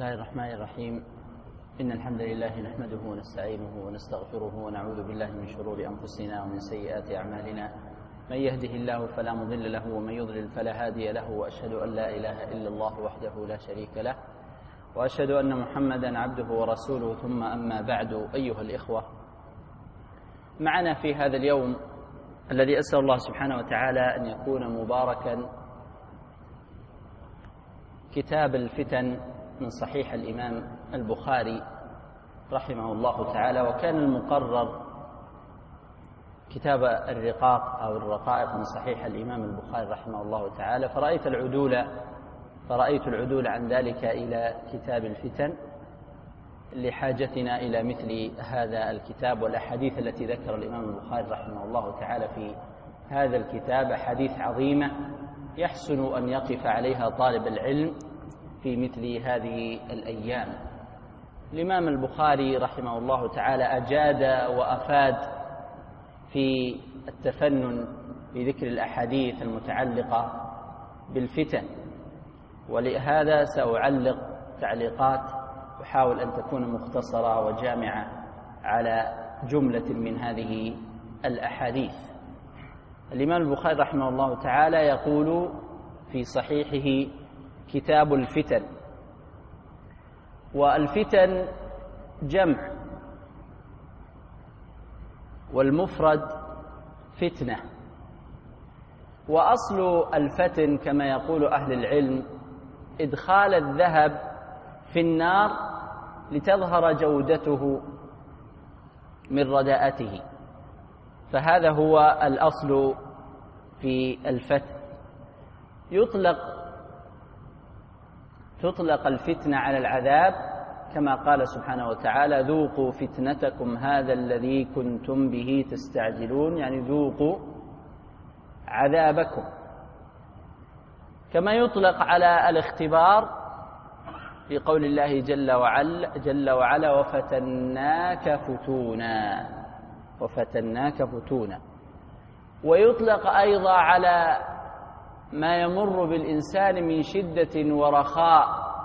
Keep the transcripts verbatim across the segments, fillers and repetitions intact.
الله الرحمن الرحيم. إن الحمد لله نحمده ونستعينه ونستغفره ونعوذ بالله من شرور أنفسنا ومن سيئات أعمالنا. من يهده الله فلا مضل له ومن يضلل فلا هادي له، وأشهد أن لا إله إلا الله وحده لا شريك له، وأشهد أن محمدا عبده ورسوله. ثم أما بعد، أيها الإخوة، معنا في هذا اليوم الذي أسأل الله سبحانه وتعالى أن يكون مباركا كتاب الفتن من صحيح الإمام البخاري رحمه الله تعالى. وكان المقرر كتاب الرقاق أو الرقائق من صحيح الإمام البخاري رحمه الله تعالى، فرأيت العدول فرأيت العدول عن ذلك إلى كتاب الفتن لحاجتنا إلى مثل هذا الكتاب. والأحاديث التي ذكر الإمام البخاري رحمه الله تعالى في هذا الكتاب أحاديث عظيمة يحسن أن يقف عليها طالب العلم في مثل هذه الأيام. الإمام البخاري رحمه الله تعالى أجاد وأفاد في التفنن بذكر الأحاديث المتعلقة بالفتن، ولهذا سأعلق تعليقات أحاول أن تكون مختصرة وجامعة على جملة من هذه الأحاديث. الإمام البخاري رحمه الله تعالى يقول في صحيحه: كتاب الفتن. والفتن جمع، والمفرد فتنة. وأصل الفتن كما يقول أهل العلم إدخال الذهب في النار لتظهر جودته من رداءته، فهذا هو الأصل في الفتن. يطلق تطلق الفتنة على العذاب كما قال سبحانه وتعالى: ذوقوا فتنتكم هذا الذي كنتم به تستعجلون، يعني ذوقوا عذابكم. كما يطلق على الاختبار في قول الله جل وعلا جل وعلا وفتناك فتونا وفتناك فتونا. ويطلق أيضا على ما يمر بالإنسان من شدة ورخاء: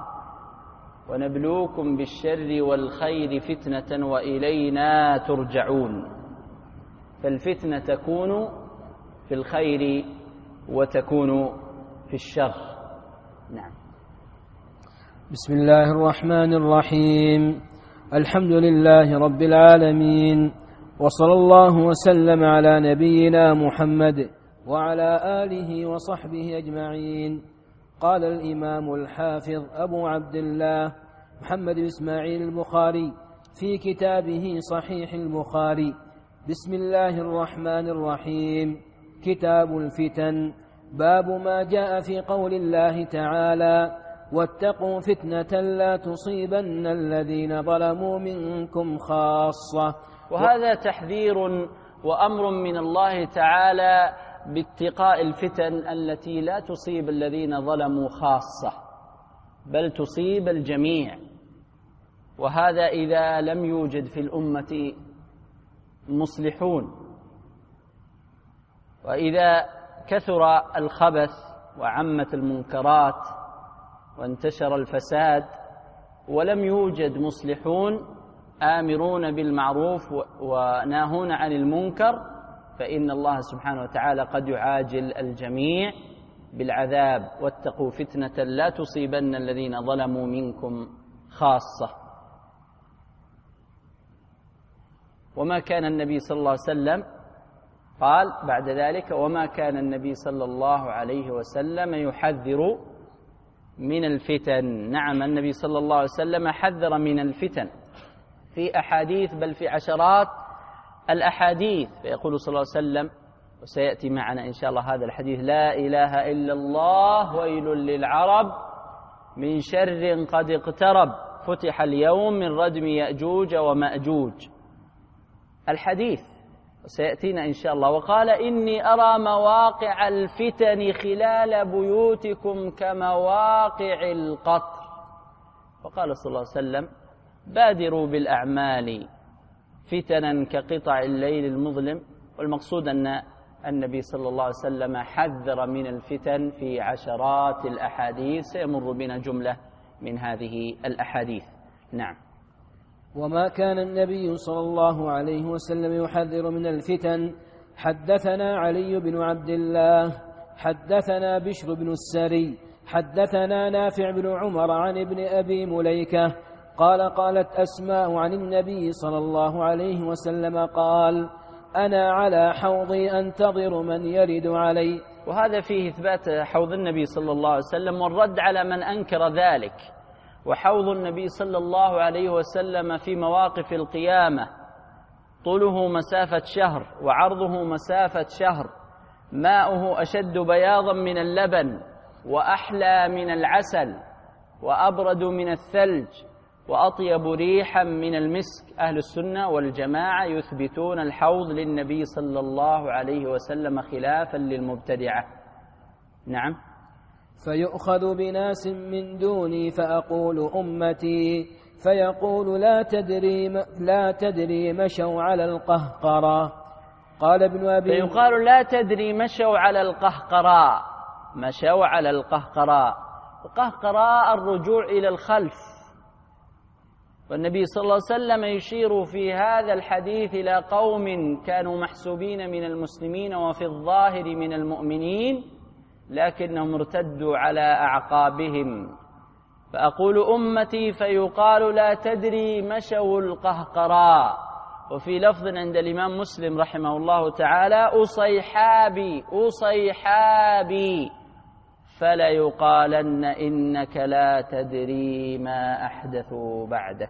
ونبلوكم بالشر والخير فتنة وإلينا ترجعون. فالفتنة تكون في الخير وتكون في الشر. نعم. بسم الله الرحمن الرحيم. الحمد لله رب العالمين، وصلى الله وسلم على نبينا محمد وعلى آله وصحبه أجمعين. قال الإمام الحافظ أبو عبد الله محمد بن إسماعيل البخاري في كتابه صحيح البخاري: بسم الله الرحمن الرحيم. كتاب الفتن. باب ما جاء في قول الله تعالى: واتقوا فتنة لا تصيبن الذين ظلموا منكم خاصة. وهذا تحذير وأمر من الله تعالى باتقاء الفتن التي لا تصيب الذين ظلموا خاصة، بل تصيب الجميع. وهذا إذا لم يوجد في الأمة مصلحون، وإذا كثر الخبث وعمت المنكرات وانتشر الفساد ولم يوجد مصلحون آمرون بالمعروف وناهون عن المنكر، فإن الله سبحانه وتعالى قد يعاجل الجميع بالعذاب. واتقوا فتنة لا تصيبن الذين ظلموا منكم خاصة. وما كان النبي صلى الله عليه وسلم قال بعد ذلك: وما كان النبي صلى الله عليه وسلم يحذر من الفتن. نعم، النبي صلى الله عليه وسلم حذر من الفتن في أحاديث، بل في عشرات الأحاديث. فيقول صلى الله عليه وسلم، وسيأتي معنا إن شاء الله هذا الحديث: لا إله إلا الله ويل للعرب من شر قد اقترب فتح اليوم من ردم يأجوج ومأجوج. الحديث وسيأتينا إن شاء الله. وقال: إني أرى مواقع الفتن خلال بيوتكم كمواقع القطر. وقال صلى الله عليه وسلم: بادروا بالأعمال فتنا كقطع الليل المظلم. والمقصود أن النبي صلى الله عليه وسلم حذر من الفتن في عشرات الأحاديث، سيمر بنا جملة من هذه الأحاديث. نعم. وما كان النبي صلى الله عليه وسلم يحذر من الفتن. حدثنا علي بن عبد الله حدثنا بشر بن السري حدثنا نافع بن عمر عن ابن أبي مليكة قال قالت أسماء عن النبي صلى الله عليه وسلم قال أنا على حوضي أنتظر من يرد علي. وهذا فيه إثبات حوض النبي صلى الله عليه وسلم والرد على من أنكر ذلك. وحوض النبي صلى الله عليه وسلم في مواقف القيامة طوله مسافة شهر وعرضه مسافة شهر، ماؤه أشد بياضا من اللبن وأحلى من العسل وأبرد من الثلج وأطيب ريحا من المسك. أهل السنة والجماعة يثبتون الحوض للنبي صلى الله عليه وسلم خلافا للمبتدعة. نعم. فيؤخذ بناس من دوني فأقول أمتي فيقول لا تدري لا تدري مشوا على القهقرى. قال ابن أبي فيقال لا تدري مشوا على القهقراء، مشوا على القهقراء. القهقراء الرجوع إلى الخلف، والنبي صلى الله عليه وسلم يشير في هذا الحديث إلى قوم كانوا محسوبين من المسلمين وفي الظاهر من المؤمنين لكنهم ارتدوا على أعقابهم. فأقول أمتي فيقال لا تدري مشوا القهقراء. وفي لفظ عند الإمام مسلم رحمه الله تعالى أصيحابي أصيحابي فلا يقالن إنك لا تدري ما أحدثوا بعدك.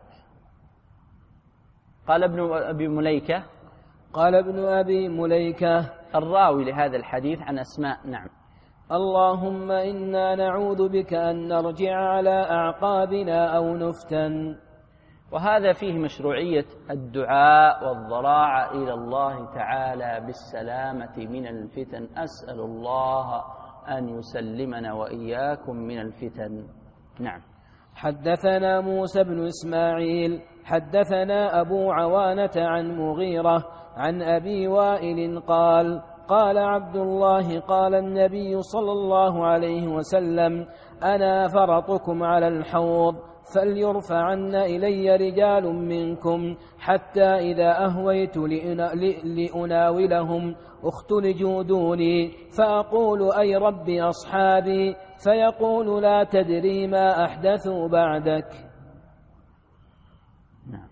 قال ابن أبي مليكة قال ابن أبي مليكة الراوي لهذا الحديث عن أسماء. نعم. اللهم إنا نعوذ بك أن نرجع على أعقابنا أو نفتن. وهذا فيه مشروعية الدعاء والضراعة إلى الله تعالى بالسلامة من الفتن. أسأل الله أن يسلمنا وإياكم من الفتن. نعم. حدثنا موسى بن إسماعيل حدثنا أبو عوانة عن مغيرة عن أبي وائل قال قال عبد الله قال النبي صلى الله عليه وسلم أنا فرطكم على الحوض فليرفعن إلي رجال منكم حتى إذا أهويت لأناولهم اختلجوا دوني فأقول أي ربي أصحابي فيقول لا تدري ما أحدثوا بعدك. نعم.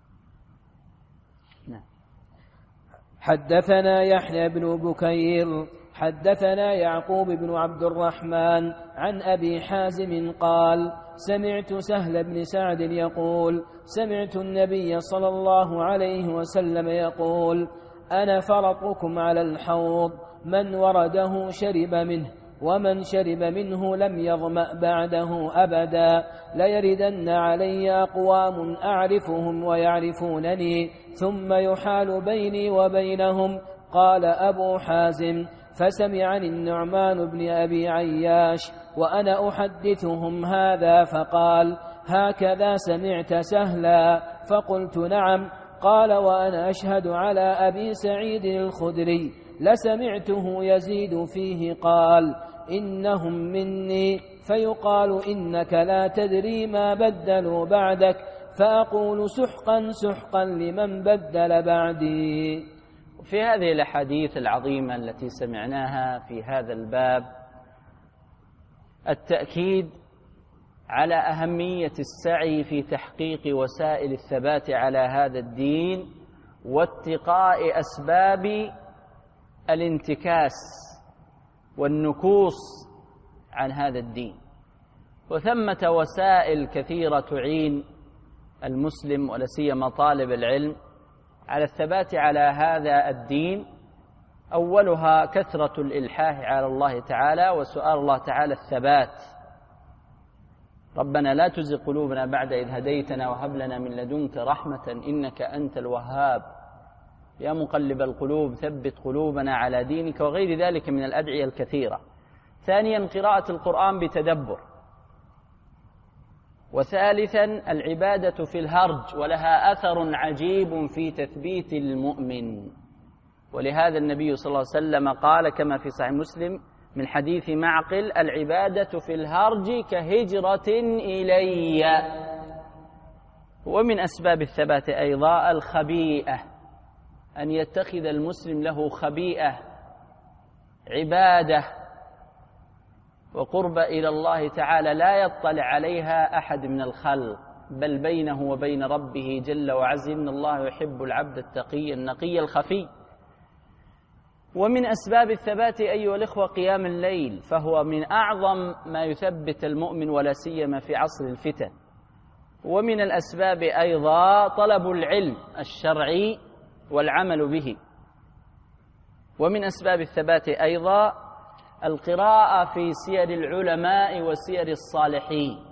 نعم. حدثنا يحيى بن بكير حدثنا يعقوب بن عبد الرحمن عن أبي حازم قال سمعت سهل بن سعد يقول سمعت النبي صلى الله عليه وسلم يقول أنا فرطكم على الحوض من ورده شرب منه ومن شرب منه لم يظمأ بعده أبدا ليردن علي أقوام أعرفهم ويعرفونني ثم يحال بيني وبينهم. قال أبو حازم فسمعني النعمان بن أبي عياش وأنا أحدثهم هذا فقال هكذا سمعت سهلا؟ فقلت نعم. قال وأنا أشهد على أبي سعيد الخدري لسمعته يزيد فيه قال إنهم مني فيقال إنك لا تدري ما بدلوا بعدك فأقول سحقا سحقا لمن بدل بعدي. في هذه الأحاديث العظيمة التي سمعناها في هذا الباب التأكيد على أهمية السعي في تحقيق وسائل الثبات على هذا الدين واتقاء أسباب الانتكاس والنكوص عن هذا الدين. وثمة وسائل كثيرة تعين المسلم ولا سيما طالب العلم على الثبات على هذا الدين. أولها كثرة الإلحاح على الله تعالى وسؤال الله تعالى الثبات. ربنا لا تزغ قلوبنا بعد إذ هديتنا وهب لنا من لدنك رحمة إنك أنت الوهاب يا مقلب القلوب ثبت قلوبنا على دينك وغير ذلك من الأدعية الكثيرة. ثانيا قراءة القرآن بتدبر. وثالثا العبادة في الهرج ولها أثر عجيب في تثبيت المؤمن. ولهذا النبي صلى الله عليه وسلم قال كما في صحيح مسلم من حديث معقل: العبادة في الهرج كهجرة إلي. ومن أسباب الثبات أيضا الخبيئة، أن يتخذ المسلم له خبيئة، عبادة وقرب إلى الله تعالى لا يطلع عليها أحد من الخلق، بل بينه وبين ربه جل وعز. إن الله يحب العبد التقي النقي الخفي. ومن أسباب الثبات أيها الإخوة قيام الليل، فهو من أعظم ما يثبت المؤمن ولا سيما في عصر الفتن. ومن الأسباب أيضا طلب العلم الشرعي والعمل به. ومن أسباب الثبات أيضا القراءة في سير العلماء وسير الصالحين.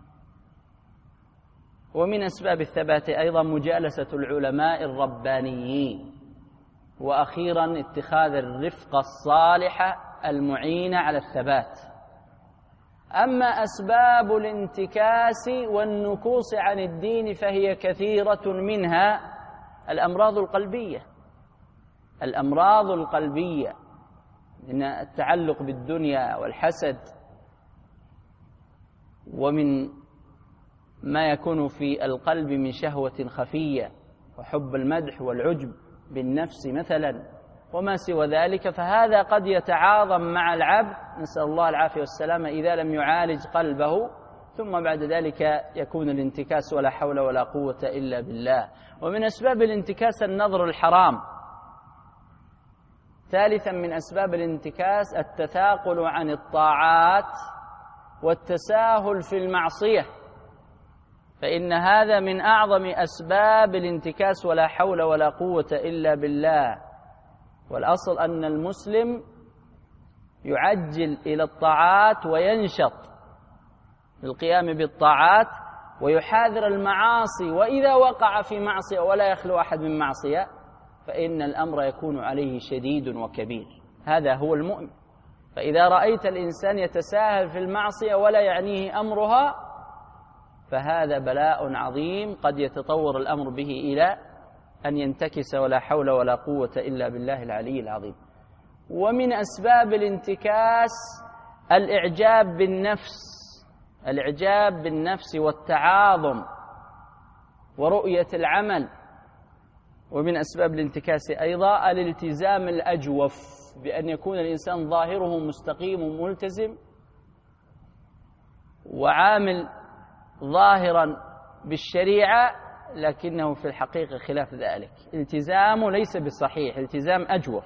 ومن أسباب الثبات أيضا مجالسة العلماء الربانيين. وأخيرا اتخاذ الرفقة الصالحة المعينة على الثبات. أما أسباب الانتكاس والنكوص عن الدين فهي كثيرة، منها الأمراض القلبية. الأمراض القلبية من التعلق بالدنيا والحسد، ومن ما يكون في القلب من شهوة خفية وحب المدح والعجب بالنفس مثلا وما سوى ذلك، فهذا قد يتعاظم مع العبد، نسأل الله العافية والسلامة، إذا لم يعالج قلبه، ثم بعد ذلك يكون الانتكاس ولا حول ولا قوة إلا بالله. ومن أسباب الانتكاس النظر الحرام. ثالثا من أسباب الانتكاس التثاقل عن الطاعات والتساهل في المعصية، فإن هذا من أعظم أسباب الانتكاس ولا حول ولا قوة إلا بالله. والأصل أن المسلم يعجل إلى الطاعات وينشط للقيام بالطاعات ويحاذر المعاصي، وإذا وقع في معصية ولا يخلو أحد من معصية فإن الأمر يكون عليه شديد وكبير. هذا هو المؤمن. فإذا رأيت الإنسان يتساهل في المعصية ولا يعنيه أمرها فهذا بلاء عظيم قد يتطور الأمر به إلى أن ينتكس ولا حول ولا قوة إلا بالله العلي العظيم. ومن أسباب الانتكاس الإعجاب بالنفس، الإعجاب بالنفس والتعاظم ورؤية العمل. ومن أسباب الانتكاس أيضا الالتزام الأجوف، بأن يكون الإنسان ظاهره مستقيم وملتزم وعامل ظاهرا بالشريعة، لكنه في الحقيقة خلاف ذلك، التزامه ليس بالصحيح، التزام أجوف.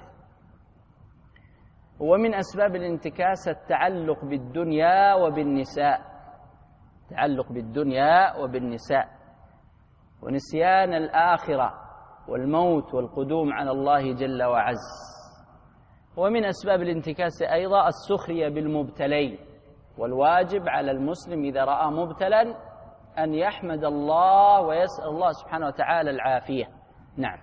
ومن أسباب الانتكاس التعلق بالدنيا وبالنساء، تعلق بالدنيا وبالنساء ونسيان الآخرة والموت والقدوم على الله جل وعز. ومن أسباب الانتكاس أيضا السخرية بالمبتلين، والواجب على المسلم إذا رأى مبتلا أن يحمد الله ويسأل الله سبحانه وتعالى العافية. نعم.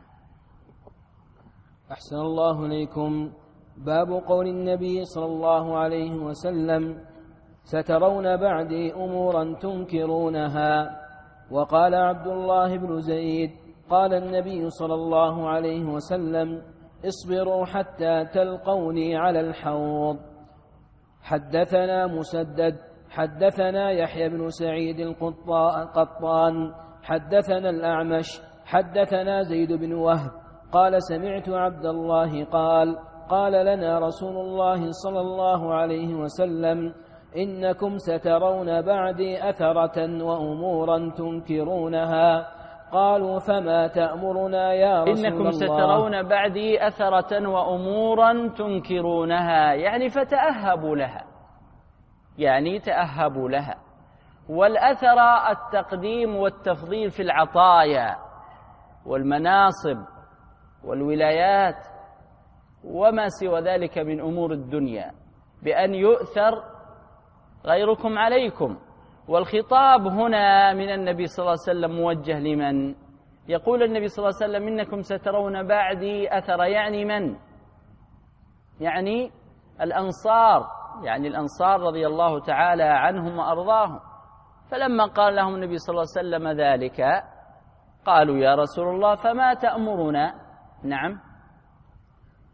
أحسن الله إليكم. باب قول النبي صلى الله عليه وسلم: سترون بعدي أمورا تنكرونها. وقال عبد الله بن زيد: قال النبي صلى الله عليه وسلم: اصبروا حتى تلقوني على الحوض. حدثنا مسدد حدثنا يحيى بن سعيد القطان حدثنا الأعمش حدثنا زيد بن وهب قال: سمعت عبد الله قال: قال لنا رسول الله صلى الله عليه وسلم: إنكم سترون بعدي أثرة وأمورا تنكرونها. قالوا: فما تأمرنا يا رسول الله؟ إنكم سترون بعدي أثرة وأمورا تنكرونها، يعني فتأهبوا لها، يعني تأهبوا لها. والأثر التقديم والتفضيل في العطايا والمناصب والولايات وما سوى ذلك من أمور الدنيا، بأن يؤثر غيركم عليكم. والخطاب هنا من النبي صلى الله عليه وسلم موجه لمن؟ يقول النبي صلى الله عليه وسلم: إنكم سترون بعدي أثر، يعني من؟ يعني الأنصار، يعني الأنصار رضي الله تعالى عنهم وأرضاهم. فلما قال لهم النبي صلى الله عليه وسلم ذلك قالوا: يا رسول الله فما تأمرنا؟ نعم.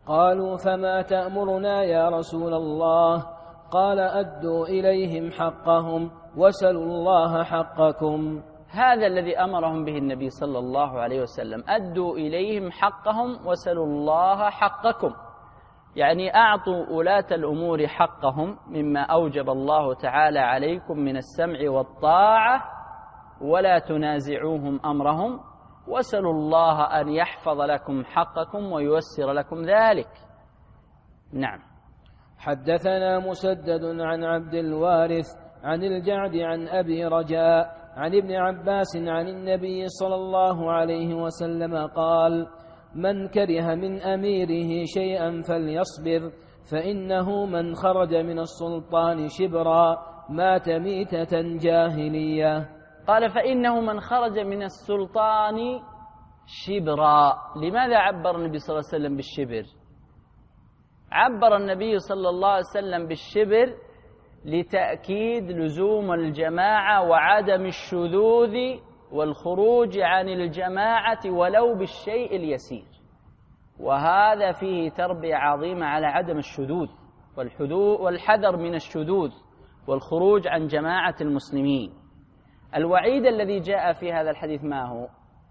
قالوا فما تأمرنا يا رسول الله؟ قال أدوا إليهم حقهم وسلوا الله حقكم. هذا الذي أمرهم به النبي صلى الله عليه وسلم، أدوا إليهم حقهم وسلوا الله حقكم، يعني أعطوا ولاة الأمور حقهم مما أوجب الله تعالى عليكم من السمع والطاعة ولا تنازعوهم أمرهم، وسلوا الله أن يحفظ لكم حقكم وييسر لكم ذلك. نعم. حدثنا مسدد عن عبد الوارث عن الجعد عن أبي رجاء عن ابن عباس عن النبي صلى الله عليه وسلم قال: من كره من أميره شيئا فليصبر، فإنه من خرج من السلطان شبرا مات ميتة جاهلية. قال: فإنه من خرج من السلطان شبرا. لماذا عبر النبي صلى الله عليه وسلم بالشبر؟ عبر النبي صلى الله عليه وسلم بالشبر لتأكيد لزوم الجماعة وعدم الشذوذ والخروج عن الجماعة ولو بالشيء اليسير، وهذا فيه تربية عظيمة على عدم الشذوذ والحذر من الشذوذ والخروج عن جماعة المسلمين. الوعيد الذي جاء في هذا الحديث ما هو؟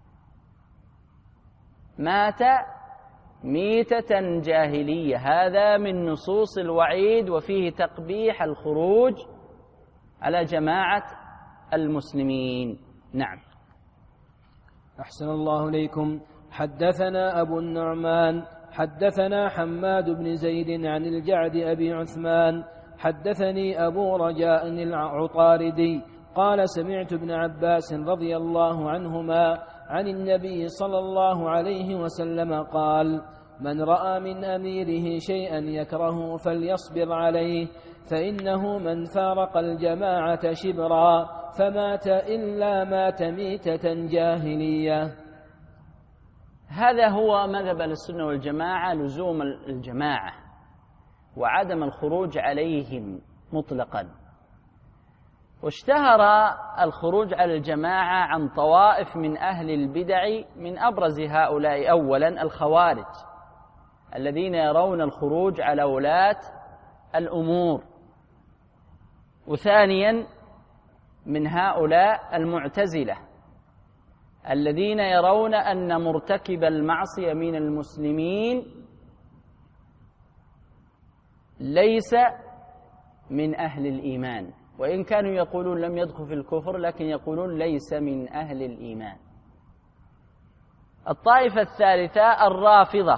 مات ميتة جاهلية، هذا من نصوص الوعيد وفيه تقبيح الخروج على جماعة المسلمين. نعم. أحسن الله إليكم. حدثنا أبو النعمان حدثنا حماد بن زيد عن الجعد أبي عثمان حدثني أبو رجاء العطاردي قال: سمعت ابن عباس رضي الله عنهما عن النبي صلى الله عليه وسلم قال: من رأى من أميره شيئا يكره فليصبر عليه، فإنه من فارق الجماعة شبرا فمات إلا مات ميتة جاهلية. هذا هو مذهب السنة والجماعة، لزوم الجماعة وعدم الخروج عليهم مطلقا. واشتهر الخروج على الجماعة عن طوائف من أهل البدع، من أبرز هؤلاء أولا الخوارج الذين يرون الخروج على ولاة الأمور، وثانيا من هؤلاء المعتزلة الذين يرون أن مرتكب المعصية من المسلمين ليس من أهل الإيمان، وإن كانوا يقولون لم يدخل في الكفر لكن يقولون ليس من أهل الإيمان. الطائفة الثالثة الرافضة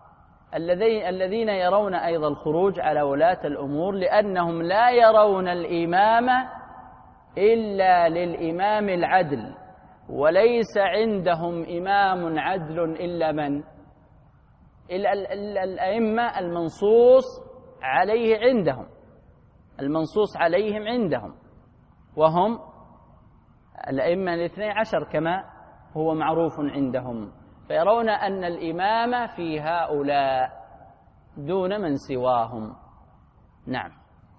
الذين يرون أيضا الخروج على ولاة الأمور، لأنهم لا يرون الإمامة إلا للإمام العدل، وليس عندهم إمام عدل إلا من؟ إلا الأئمة المنصوص عليه عندهم، المنصوص عليهم عندهم، وهم الأئمة الاثني عشر كما هو معروف عندهم، فيرون أن الإمامة في هؤلاء دون من سواهم. نعم.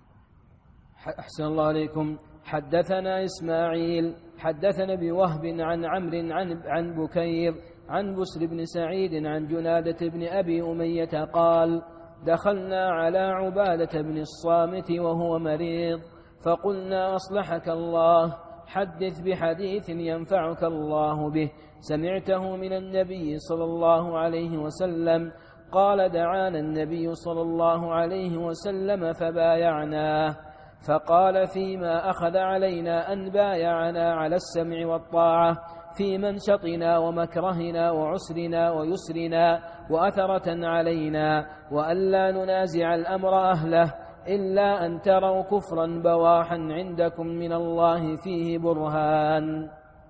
أحسن الله عليكم. حدثنا إسماعيل حدثنا بوهب عن عمرو عن, عن بكير عن بسر بن سعيد عن جنادة بن أبي أمية قال: دخلنا على عبادة بن الصامت وهو مريض، فقلنا: أصلحك الله، حدث بحديث ينفعك الله به سمعته من النبي صلى الله عليه وسلم. قال: دعانا النبي صلى الله عليه وسلم فبايعناه، فقال: فيما أخذ علينا أن بايعنا على السمع والطاعة في منشطنا ومكرهنا وعسرنا ويسرنا وأثرة علينا، وألا ننازع الأمر أهله إلا أن تروا كفرا بواحا عندكم من الله فيه برهان.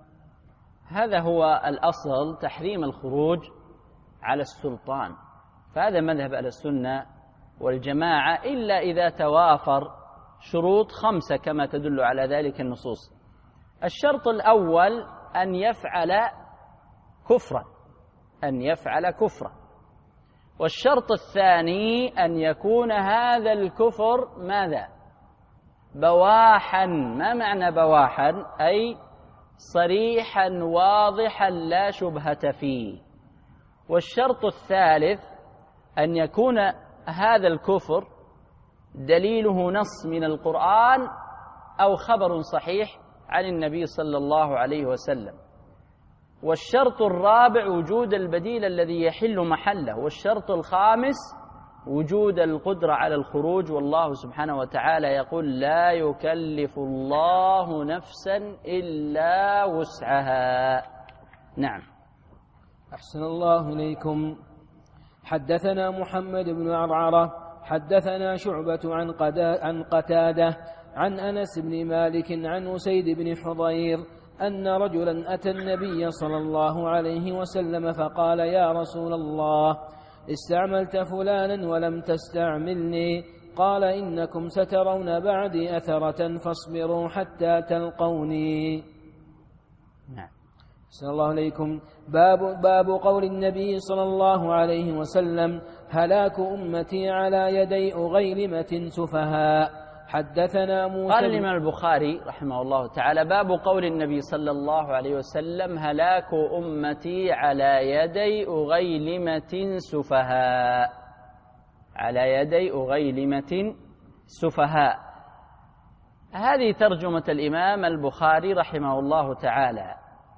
هذا هو الأصل، تحريم الخروج على السلطان، فهذا مذهب أهل السنة والجماعة، إلا إذا توافر شروط خمسة كما تدل على ذلك النصوص. الشرط الأول أن يفعل كفرا، أن يفعل كفرا. والشرط الثاني أن يكون هذا الكفر ماذا؟ بواحا. ما معنى بواحا؟ أي صريحا واضحا لا شبهة فيه. والشرط الثالث أن يكون هذا الكفر دليله نص من القرآن أو خبر صحيح عن النبي صلى الله عليه وسلم. والشرط الرابع وجود البديل الذي يحل محله. والشرط الخامس وجود القدرة على الخروج. والله سبحانه وتعالى يقول لا يكلف الله نفسا إلا وسعها. نعم. أحسن الله إليكم. حدثنا محمد بن عرعرة حدثنا شعبة عن, عن قتادة عن أنس بن مالك عن أسيد بن حضير أن رجلا أتى النبي صلى الله عليه وسلم فقال يا رسول الله استعملت فلانا ولم تستعملني. قال إنكم سترون بعدي أثرة فاصبروا حتى تلقوني. نعم. أحسن الله عليكم. باب, باب قول النبي صلى الله عليه وسلم هلاك أمتي على يدي أغيلمة سفهاء. حدثنا موسى. قال الإمام البخاري رحمه الله تعالى باب قول النبي صلى الله عليه وسلم هلاك أمتي على يدي أغيلمة سفهاء. على يدي أغيلمة سفهاء. هذه ترجمة الإمام البخاري رحمه الله تعالى.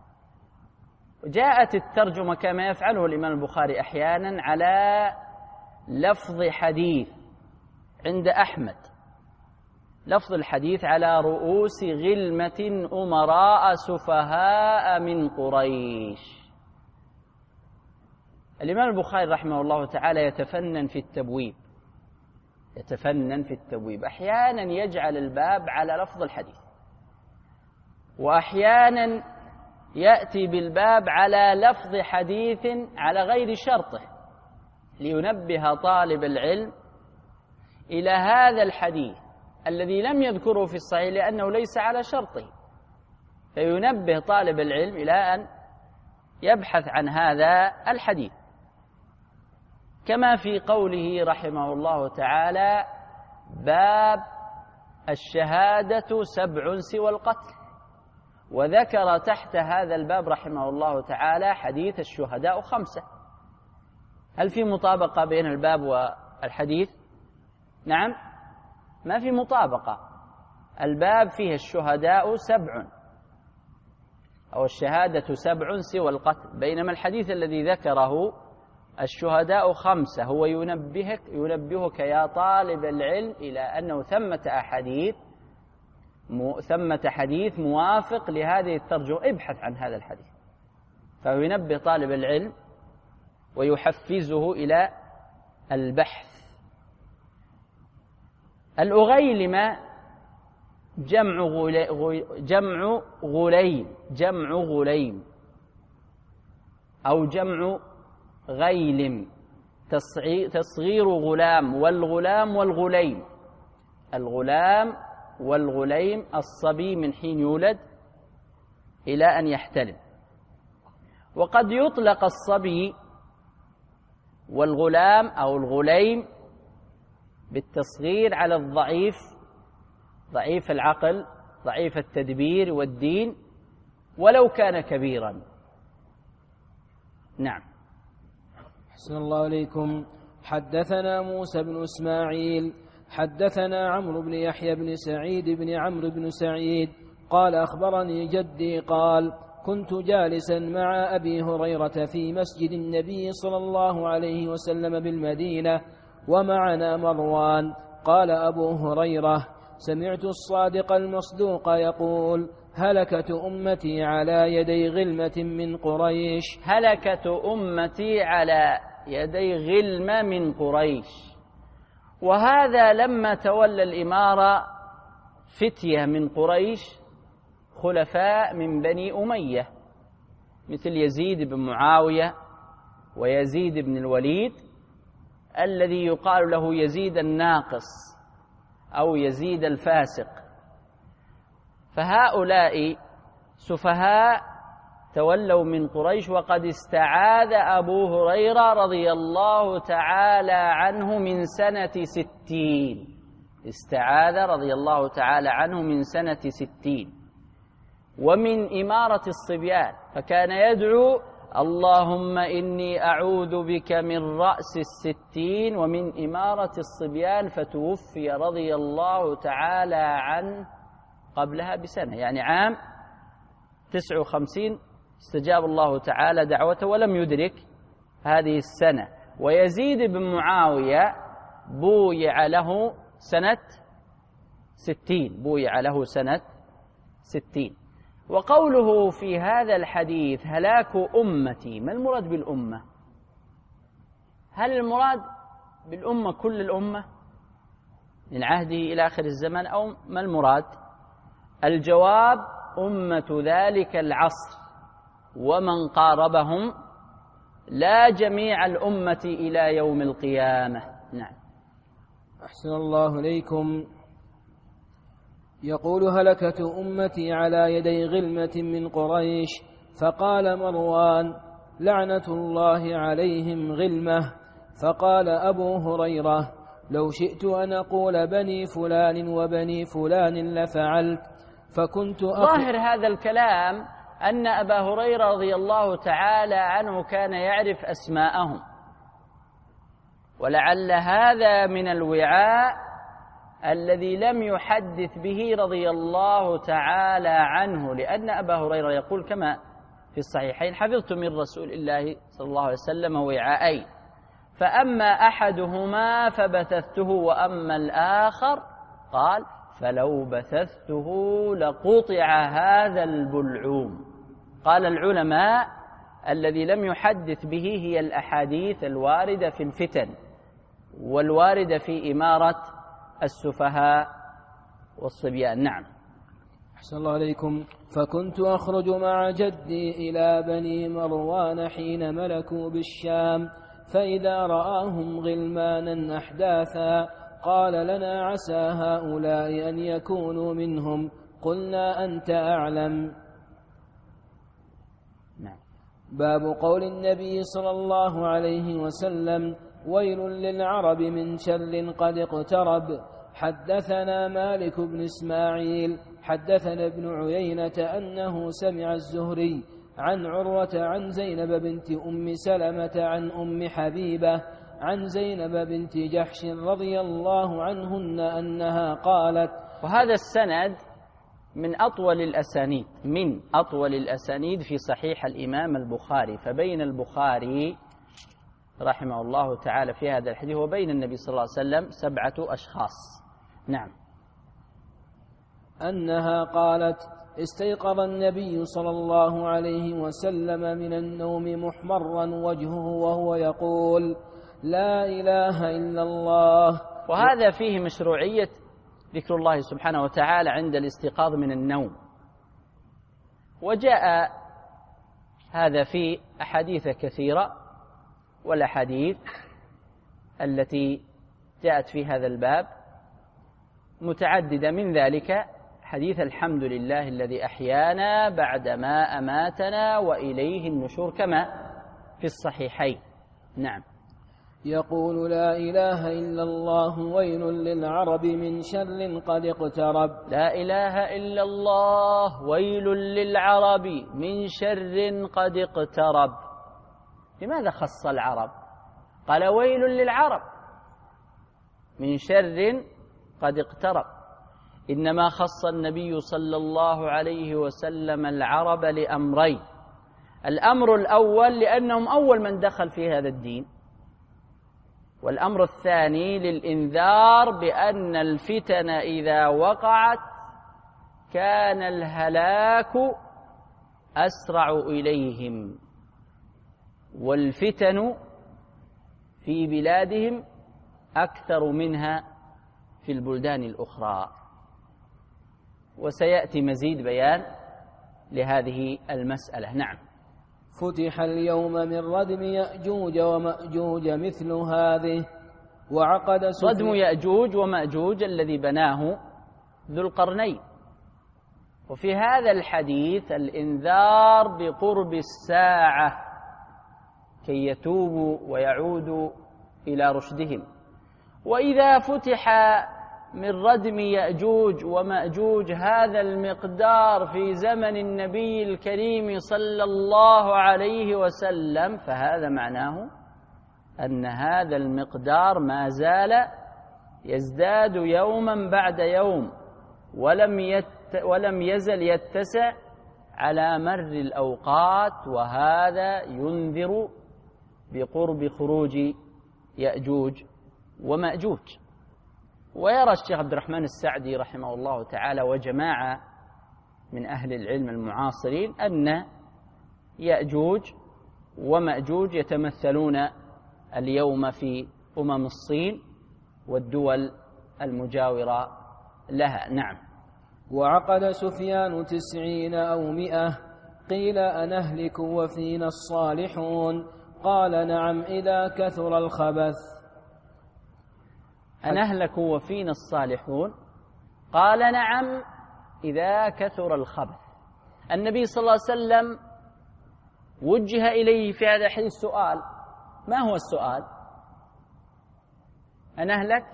جاءت الترجمة كما يفعله الإمام البخاري أحيانا على لفظ حديث عند أحمد. لفظ الحديث على رؤوس غلمة أمراء سفهاء من قريش. الإمام البخاري رحمه الله تعالى يتفنن في التبويب. يتفنن في التبويب. أحيانا يجعل الباب على لفظ الحديث، وأحيانا يأتي بالباب على لفظ حديث على غير شرطه، لينبه طالب العلم إلى هذا الحديث الذي لم يذكره في الصحيح لأنه ليس على شرطه، فينبه طالب العلم إلى أن يبحث عن هذا الحديث، كما في قوله رحمه الله تعالى باب الشهادة سبع سوى القتل، وذكر تحت هذا الباب رحمه الله تعالى حديث الشهداء خمسة. هل في مطابقة بين الباب والحديث؟ نعم، ما في مطابقة. الباب فيه الشهداء سبع أو الشهادة سبع سوى القتل، بينما الحديث الذي ذكره الشهداء خمسة هو ينبهك ينبهك يا طالب العلم إلى أنه ثمة أحاديث ثمة حديث موافق لهذه الترجمة، ابحث عن هذا الحديث. فينبه طالب العلم ويحفزه إلى البحث. الأغيلمة جمع غلي جمع غليم جمع غليم أو جمع غيلم، تصغير غلام، والغلام والغليم. الغلام والغليم الصبي من حين يولد إلى أن يحتلم. وقد يطلق الصبي والغلام أو الغليم بالتصغير على الضعيف، ضعيف العقل، ضعيف التدبير والدين، ولو كان كبيرا. نعم. أحسن الله عليكم. حدثنا موسى بن إسماعيل حدثنا عمرو بن يحيى بن سعيد بن عمرو بن سعيد قال أخبرني جدي قال كنت جالسا مع أبي هريرة في مسجد النبي صلى الله عليه وسلم بالمدينة ومعنا مروان. قال أبو هريرة سمعت الصادق المصدوق يقول هلكة أمتي على يدي غلمة من قريش. هلكة أمتي على يدي غلمة من قريش. وهذا لما تولى الإمارة فتية من قريش خلفاء من بني أمية مثل يزيد بن معاوية ويزيد بن الوليد الذي يقال له يزيد الناقص أو يزيد الفاسق. فهؤلاء سفهاء تولوا من قريش، وقد استعاذ أبو هريرة رضي الله تعالى عنه من سنة ستين استعاذ رضي الله تعالى عنه من سنة ستين ومن إمارة الصبيان، فكان يدعو اللهم إني أعوذ بك من رأس الستين ومن إمارة الصبيان، فتوفي رضي الله تعالى عنه قبلها بسنة، يعني عام تسعة وخمسين استجاب الله تعالى دعوته ولم يدرك هذه السنة. ويزيد بن معاوية بويع له سنة ستين بويع له سنة ستين. وقوله في هذا الحديث هلاك أمتي، ما المراد بالأمة؟ هل المراد بالأمة كل الأمة من عهده إلى آخر الزمن، أو ما المراد؟ الجواب أمة ذلك العصر ومن قاربهم، لا جميع الأمة إلى يوم القيامة. نعم. أحسن الله إليكم. يقول هلكت أمتي على يدي غلمة من قريش، فقال مروان لعنة الله عليهم غلمة. فقال أبو هريرة لو شئت أن أقول بني فلان وبني فلان لفعلت، فكنت ظاهر هذا الكلام أن أبا هريرة رضي الله تعالى عنه كان يعرف أسماءهم، ولعل هذا من الوعاء الذي لم يحدث به رضي الله تعالى عنه، لأن أبا هريرة يقول كما في الصحيحين حفظت من رسول الله صلى الله عليه وسلم وعاءين، فأما أحدهما فبثثته وأما الآخر قال فلو بثثته لقطع هذا البلعوم. قال العلماء الذي لم يحدث به هي الأحاديث الواردة في الفتن والواردة في إمارة السفهاء والصبيان. نعم. أحسن الله عليكم. فكنت أخرج مع جدي إلى بني مروان حين ملكوا بالشام، فإذا رآهم غلمانا أحداثا قال لنا عسى هؤلاء أن يكونوا منهم، قلنا أنت أعلم. نعم. باب قول النبي صلى الله عليه وسلم ويل للعرب من شر قد اقترب. حدثنا مالك بن إسماعيل حدثنا ابن عيينة أنه سمع الزهري عن عروة عن زينب بنت أم سلمة عن أم حبيبة عن زينب بنت جحش رضي الله عنهن أنها قالت. وهذا السند من أطول الأسانيد من أطول الأسانيد في صحيح الإمام البخاري، فبين البخاري رحمه الله تعالى في هذا الحديث وبين النبي صلى الله عليه وسلم سبعة أشخاص. نعم. أنها قالت استيقظ النبي صلى الله عليه وسلم من النوم محمرا وجهه وهو يقول لا إله إلا الله. وهذا فيه مشروعية ذكر الله سبحانه وتعالى عند الاستيقاظ من النوم، وجاء هذا في أحاديث كثيرة، والأحاديث التي جاءت في هذا الباب متعددة، من ذلك حديث الحمد لله الذي أحيانا بعدما أماتنا وإليه النشور كما في الصحيحين. نعم. يقول لا إله إلا الله ويل للعرب من شر قد اقترب. لا إله إلا الله ويل للعرب من شر قد اقترب. لماذا خص العرب؟ قال ويل للعرب من شر قد اقترب. إنما خص النبي صلى الله عليه وسلم العرب لأمرين. الأمر الأول لأنهم أول من دخل في هذا الدين، والأمر الثاني للإنذار بأن الفتن إذا وقعت كان الهلاك أسرع إليهم، والفتن في بلادهم أكثر منها في البلدان الأخرى. وسيأتي مزيد بيان لهذه المسألة. نعم. فتح اليوم من ردم يأجوج ومأجوج مثل هذه وعقد ردم يأجوج ومأجوج الذي بناه ذو القرنين. وفي هذا الحديث الإنذار بقرب الساعة كي يتوبوا ويعودوا إلى رشدهم. وإذا فتح من ردم يأجوج ومأجوج هذا المقدار في زمن النبي الكريم صلى الله عليه وسلم، فهذا معناه أن هذا المقدار ما زال يزداد يوما بعد يوم، ولم يت ولم يزل يتسع على مر الأوقات، وهذا ينذر بقرب خروج يأجوج ومأجوج. ويرى الشيخ عبد الرحمن السعدي رحمه الله تعالى وجماعة من أهل العلم المعاصرين أن يأجوج ومأجوج يتمثلون اليوم في أمم الصين والدول المجاورة لها. نعم. وعقد سفيان تسعين أو مئة، قيل أنهلك وفينا الصالحون؟ قال نعم إذا كثر الخبث. أنهلك وفينا الصالحون؟ قال نعم إذا كثر الخبث. النبي صلى الله عليه وسلم وجه إليه في هذا الحديث سؤال. ما هو السؤال؟ أنهلك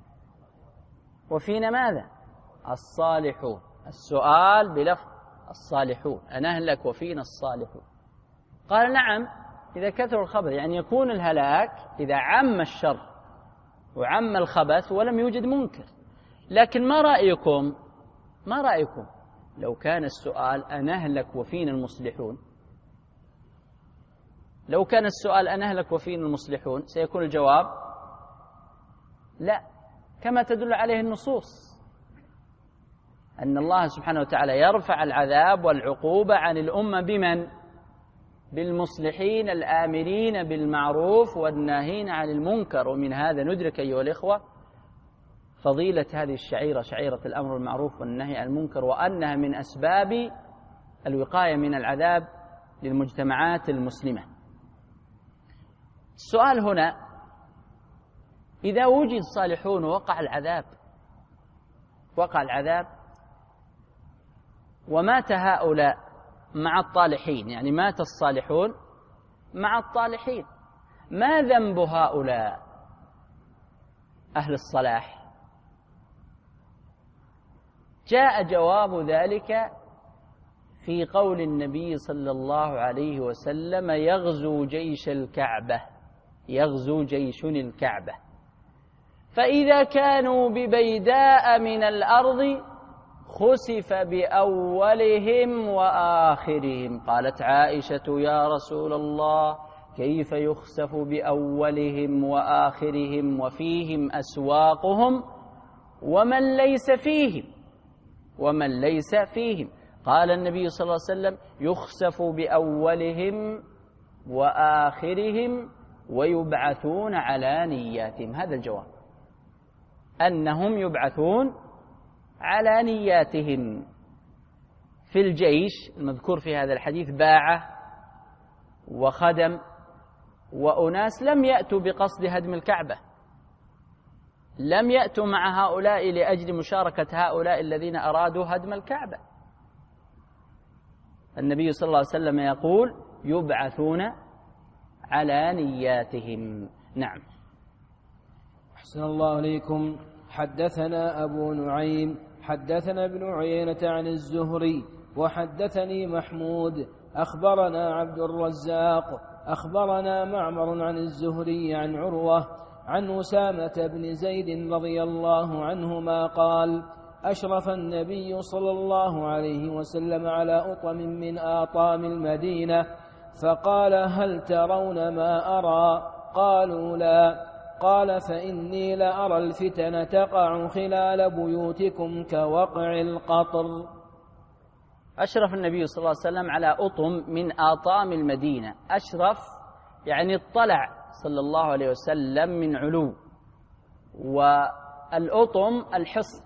وفينا ماذا؟ الصالحون. السؤال بلفظ الصالحون، أنهلك وفينا الصالحون. قال نعم إذا كثر الخبث، يعني يكون الهلاك إذا عم الشر وعم الخبث ولم يوجد منكر. لكن ما رأيكم ما رأيكم لو كان السؤال أنهلك وفينا المصلحون؟ لو كان السؤال أنهلك وفينا المصلحون سيكون الجواب لا، كما تدل عليه النصوص أن الله سبحانه وتعالى يرفع العذاب والعقوبة عن الأمة بمن؟ بالمصلحين الآمرين بالمعروف والناهين عن المنكر. ومن هذا ندرك أيها الإخوة فضيلة هذه الشعيرة، شعيرة الأمر بالمعروف والنهي عن المنكر، وأنها من أسباب الوقاية من العذاب للمجتمعات المسلمة. السؤال هنا: إذا وجد صالحون ووقع العذاب وقع العذاب ومات هؤلاء مع الطالحين، يعني مات الصالحون مع الطالحين، ما ذنب هؤلاء أهل الصلاح؟ جاء جواب ذلك في قول النبي صلى الله عليه وسلم: يغزو جيش الكعبة يغزو جيش الكعبة فإذا كانوا ببيداء من الأرض خسف بأولهم وآخرهم. قالت عائشة: يا رسول الله كيف يخسف بأولهم وآخرهم وفيهم أسواقهم ومن ليس فيهم ومن ليس فيهم؟ قال النبي صلى الله عليه وسلم: يخسف بأولهم وآخرهم ويبعثون على نياتهم. هذا الجواب، أنهم يبعثون على نياتهم. في الجيش المذكور في هذا الحديث باعة وخدم وأناس لم يأتوا بقصد هدم الكعبة، لم يأتوا مع هؤلاء لأجل مشاركة هؤلاء الذين أرادوا هدم الكعبة. النبي صلى الله عليه وسلم يقول: يبعثون على نياتهم. نعم. أحسن الله إليكم. حدثنا أبو نعيم حدثنا ابن عيينة عن الزهري وحدثني محمود أخبرنا عبد الرزاق أخبرنا معمر عن الزهري عن عروة عن أسامة بن زيد رضي الله عنهما قال: أشرف النبي صلى الله عليه وسلم على أطم من آطام المدينة فقال: هل ترون ما أرى؟ قالوا: لا. قال: فإني لأرى الفتن تقع خلال بيوتكم كوقع القطر. أشرف النبي صلى الله عليه وسلم على أطم من آطام المدينة. أشرف يعني اطلع صلى الله عليه وسلم من علو، والأطم الحصن.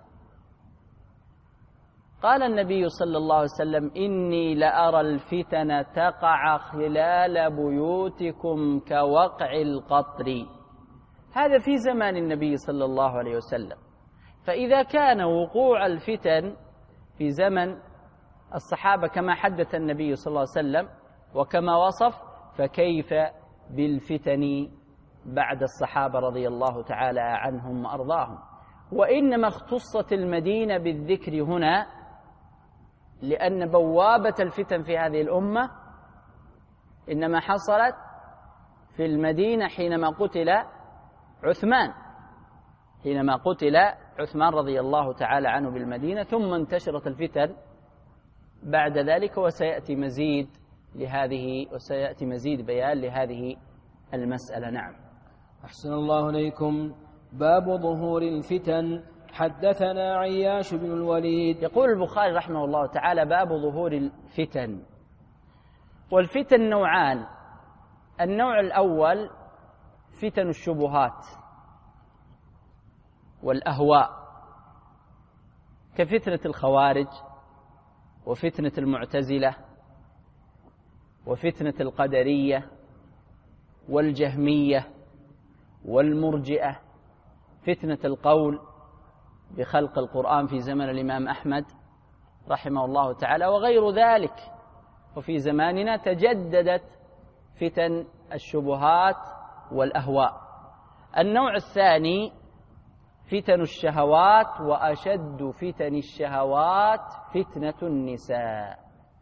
قال النبي صلى الله عليه وسلم: إني لأرى الفتن تقع خلال بيوتكم كوقع القطر. هذا في زمان النبي صلى الله عليه وسلم. فإذا كان وقوع الفتن في زمن الصحابة كما حدث النبي صلى الله عليه وسلم وكما وصف، فكيف بالفتن بعد الصحابة رضي الله تعالى عنهم وأرضاهم؟ وإنما اختصت المدينة بالذكر هنا لأن بوابة الفتن في هذه الأمة إنما حصلت في المدينة حينما قتل عثمان حينما قتل عثمان رضي الله تعالى عنه بالمدينة، ثم انتشرت الفتن بعد ذلك، وسيأتي مزيد لهذه وسيأتي مزيد بيان لهذه المسألة. نعم. أحسن الله إليكم. باب ظهور الفتن. حدثنا عياش بن الوليد. يقول البخاري رحمه الله تعالى: باب ظهور الفتن. والفتن نوعان: النوع الأول فتن الشبهات والأهواء، كفتنة الخوارج وفتنة المعتزلة وفتنة القدرية والجهمية والمرجئة، فتنة القول بخلق القرآن في زمن الإمام أحمد رحمه الله تعالى وغير ذلك. وفي زماننا تجددت فتن الشبهات والأهواء. النوع الثاني فتن الشهوات، وأشد فتن الشهوات فتنة النساء.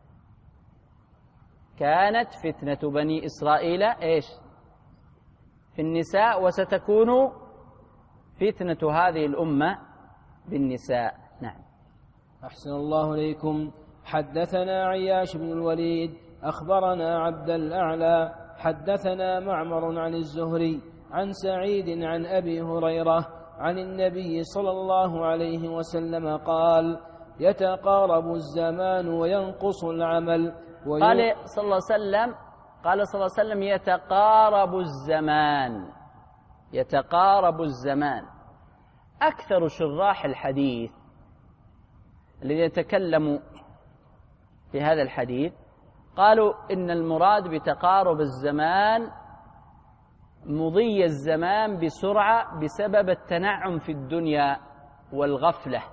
كانت فتنة بني إسرائيل إيش؟ في النساء، وستكون فتنة هذه الأمة بالنساء. نعم. أحسن الله إليكم. حدثنا عياش بن الوليد أخبرنا عبد الأعلى حدثنا معمر عن الزهري عن سعيد عن أبي هريرة عن النبي صلى الله عليه وسلم قال: يتقارب الزمان وينقص العمل. قال صلى الله عليه وسلم قال صلى الله عليه وسلم: يتقارب الزمان. يتقارب الزمان. أكثر شراح الحديث الذين يتكلموا في هذا الحديث قالوا إن المراد بتقارب الزمان مضي الزمان بسرعة بسبب التنعم في الدنيا والغفلة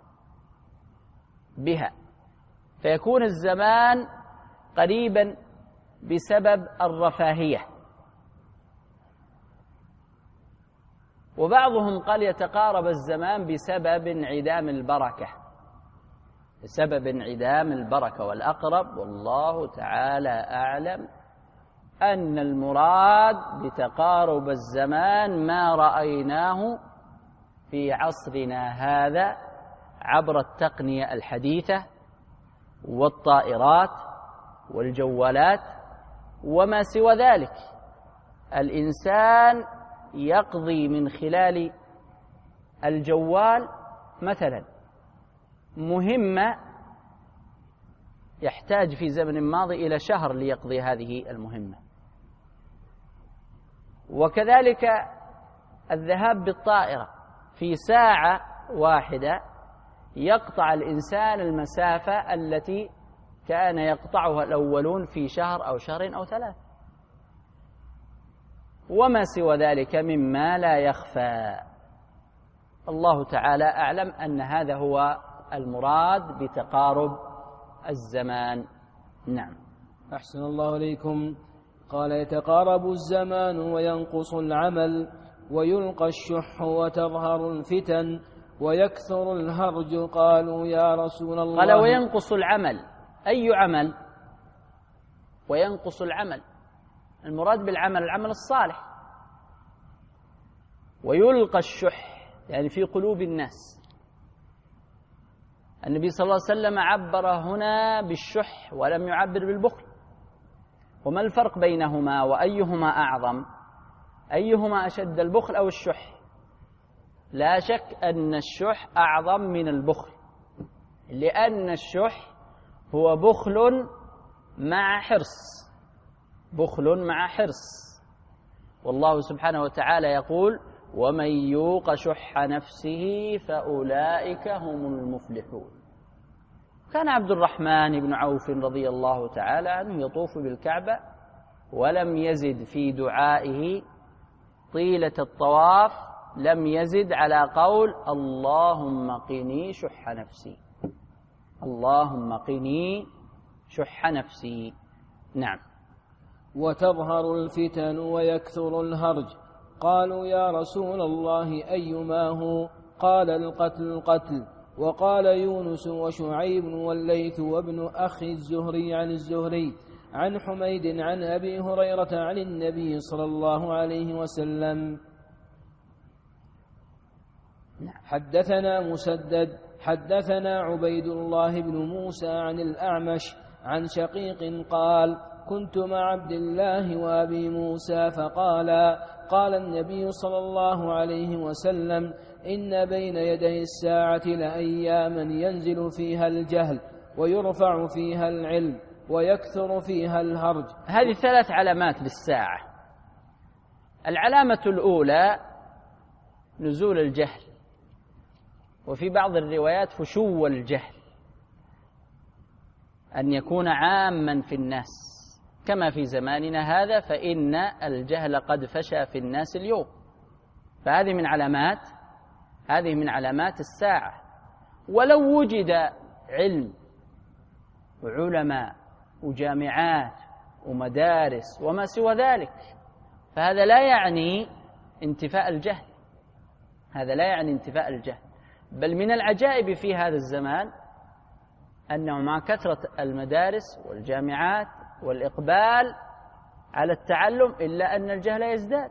بها، فيكون الزمان قريبا بسبب الرفاهية. وبعضهم قال يتقارب الزمان بسبب انعدام البركة بسبب انعدام البركة والأقرب والله تعالى أعلم أن المراد بتقارب الزمان ما رأيناه في عصرنا هذا عبر التقنية الحديثة والطائرات والجوالات وما سوى ذلك. الإنسان يقضي من خلال الجوال مثلا مهمة يحتاج في زمن ماضي إلى شهر ليقضي هذه المهمة. وكذلك الذهاب بالطائرة في ساعة واحدة يقطع الإنسان المسافة التي كان يقطعها الأولون في شهر أو شهر أو ثلاث، وما سوى ذلك مما لا يخفى. الله تعالى أعلم أن هذا هو المراد بتقارب الزمان. نعم. أحسن الله إليكم. قال: يتقارب الزمان وينقص العمل ويلقى الشح وتظهر الفتن ويكثر الهرج. قالوا يا رسول الله. قال: وينقص العمل. أي عمل؟ وينقص العمل، المراد بالعمل العمل الصالح. ويلقى الشح يعني في قلوب الناس. النبي صلى الله عليه وسلم عبر هنا بالشح ولم يعبر بالبخل. وما الفرق بينهما وأيهما أعظم؟ أيهما أشد، البخل أو الشح؟ لا شك أن الشح أعظم من البخل، لأن الشح هو بخل مع حرص بخل مع حرص والله سبحانه وتعالى يقول: ومن يوق شح نفسه فأولئك هم المفلحون. كان عبد الرحمن بن عوف رضي الله تعالى عنه يطوف بالكعبة ولم يزد في دعائه طيلة الطواف، لم يزد على قول: اللهم قني شح نفسي اللهم قني شح نفسي. نعم. وتظهر الفتن ويكثر الهرج. قالوا يا رسول الله أيما هو؟ قال القتل قتل. وقال يونس وشعيب والليث وابن أخي الزهري عن الزهري عن حميد عن أبي هريرة عن النبي صلى الله عليه وسلم. حدثنا مسدد حدثنا عبيد الله بن موسى عن الأعمش عن شقيق قال كنت مع عبد الله وأبي موسى فقال قال النبي صلى الله عليه وسلم إن بين يدي الساعة لأياما ينزل فيها الجهل ويرفع فيها العلم ويكثر فيها الهرج. هذه ثلاث علامات للساعة. العلامة الأولى نزول الجهل، وفي بعض الروايات فشو الجهل، أن يكون عاما في الناس كما في زماننا هذا، فإن الجهل قد فشى في الناس اليوم. فهذه من علامات هذه من علامات الساعة. ولو وجد علم وعلماء وجامعات ومدارس وما سوى ذلك، فهذا لا يعني انتفاء الجهل، هذا لا يعني انتفاء الجهل. بل من العجائب في هذا الزمان أنه مع كثرة المدارس والجامعات والإقبال على التعلم إلا أن الجهل يزداد.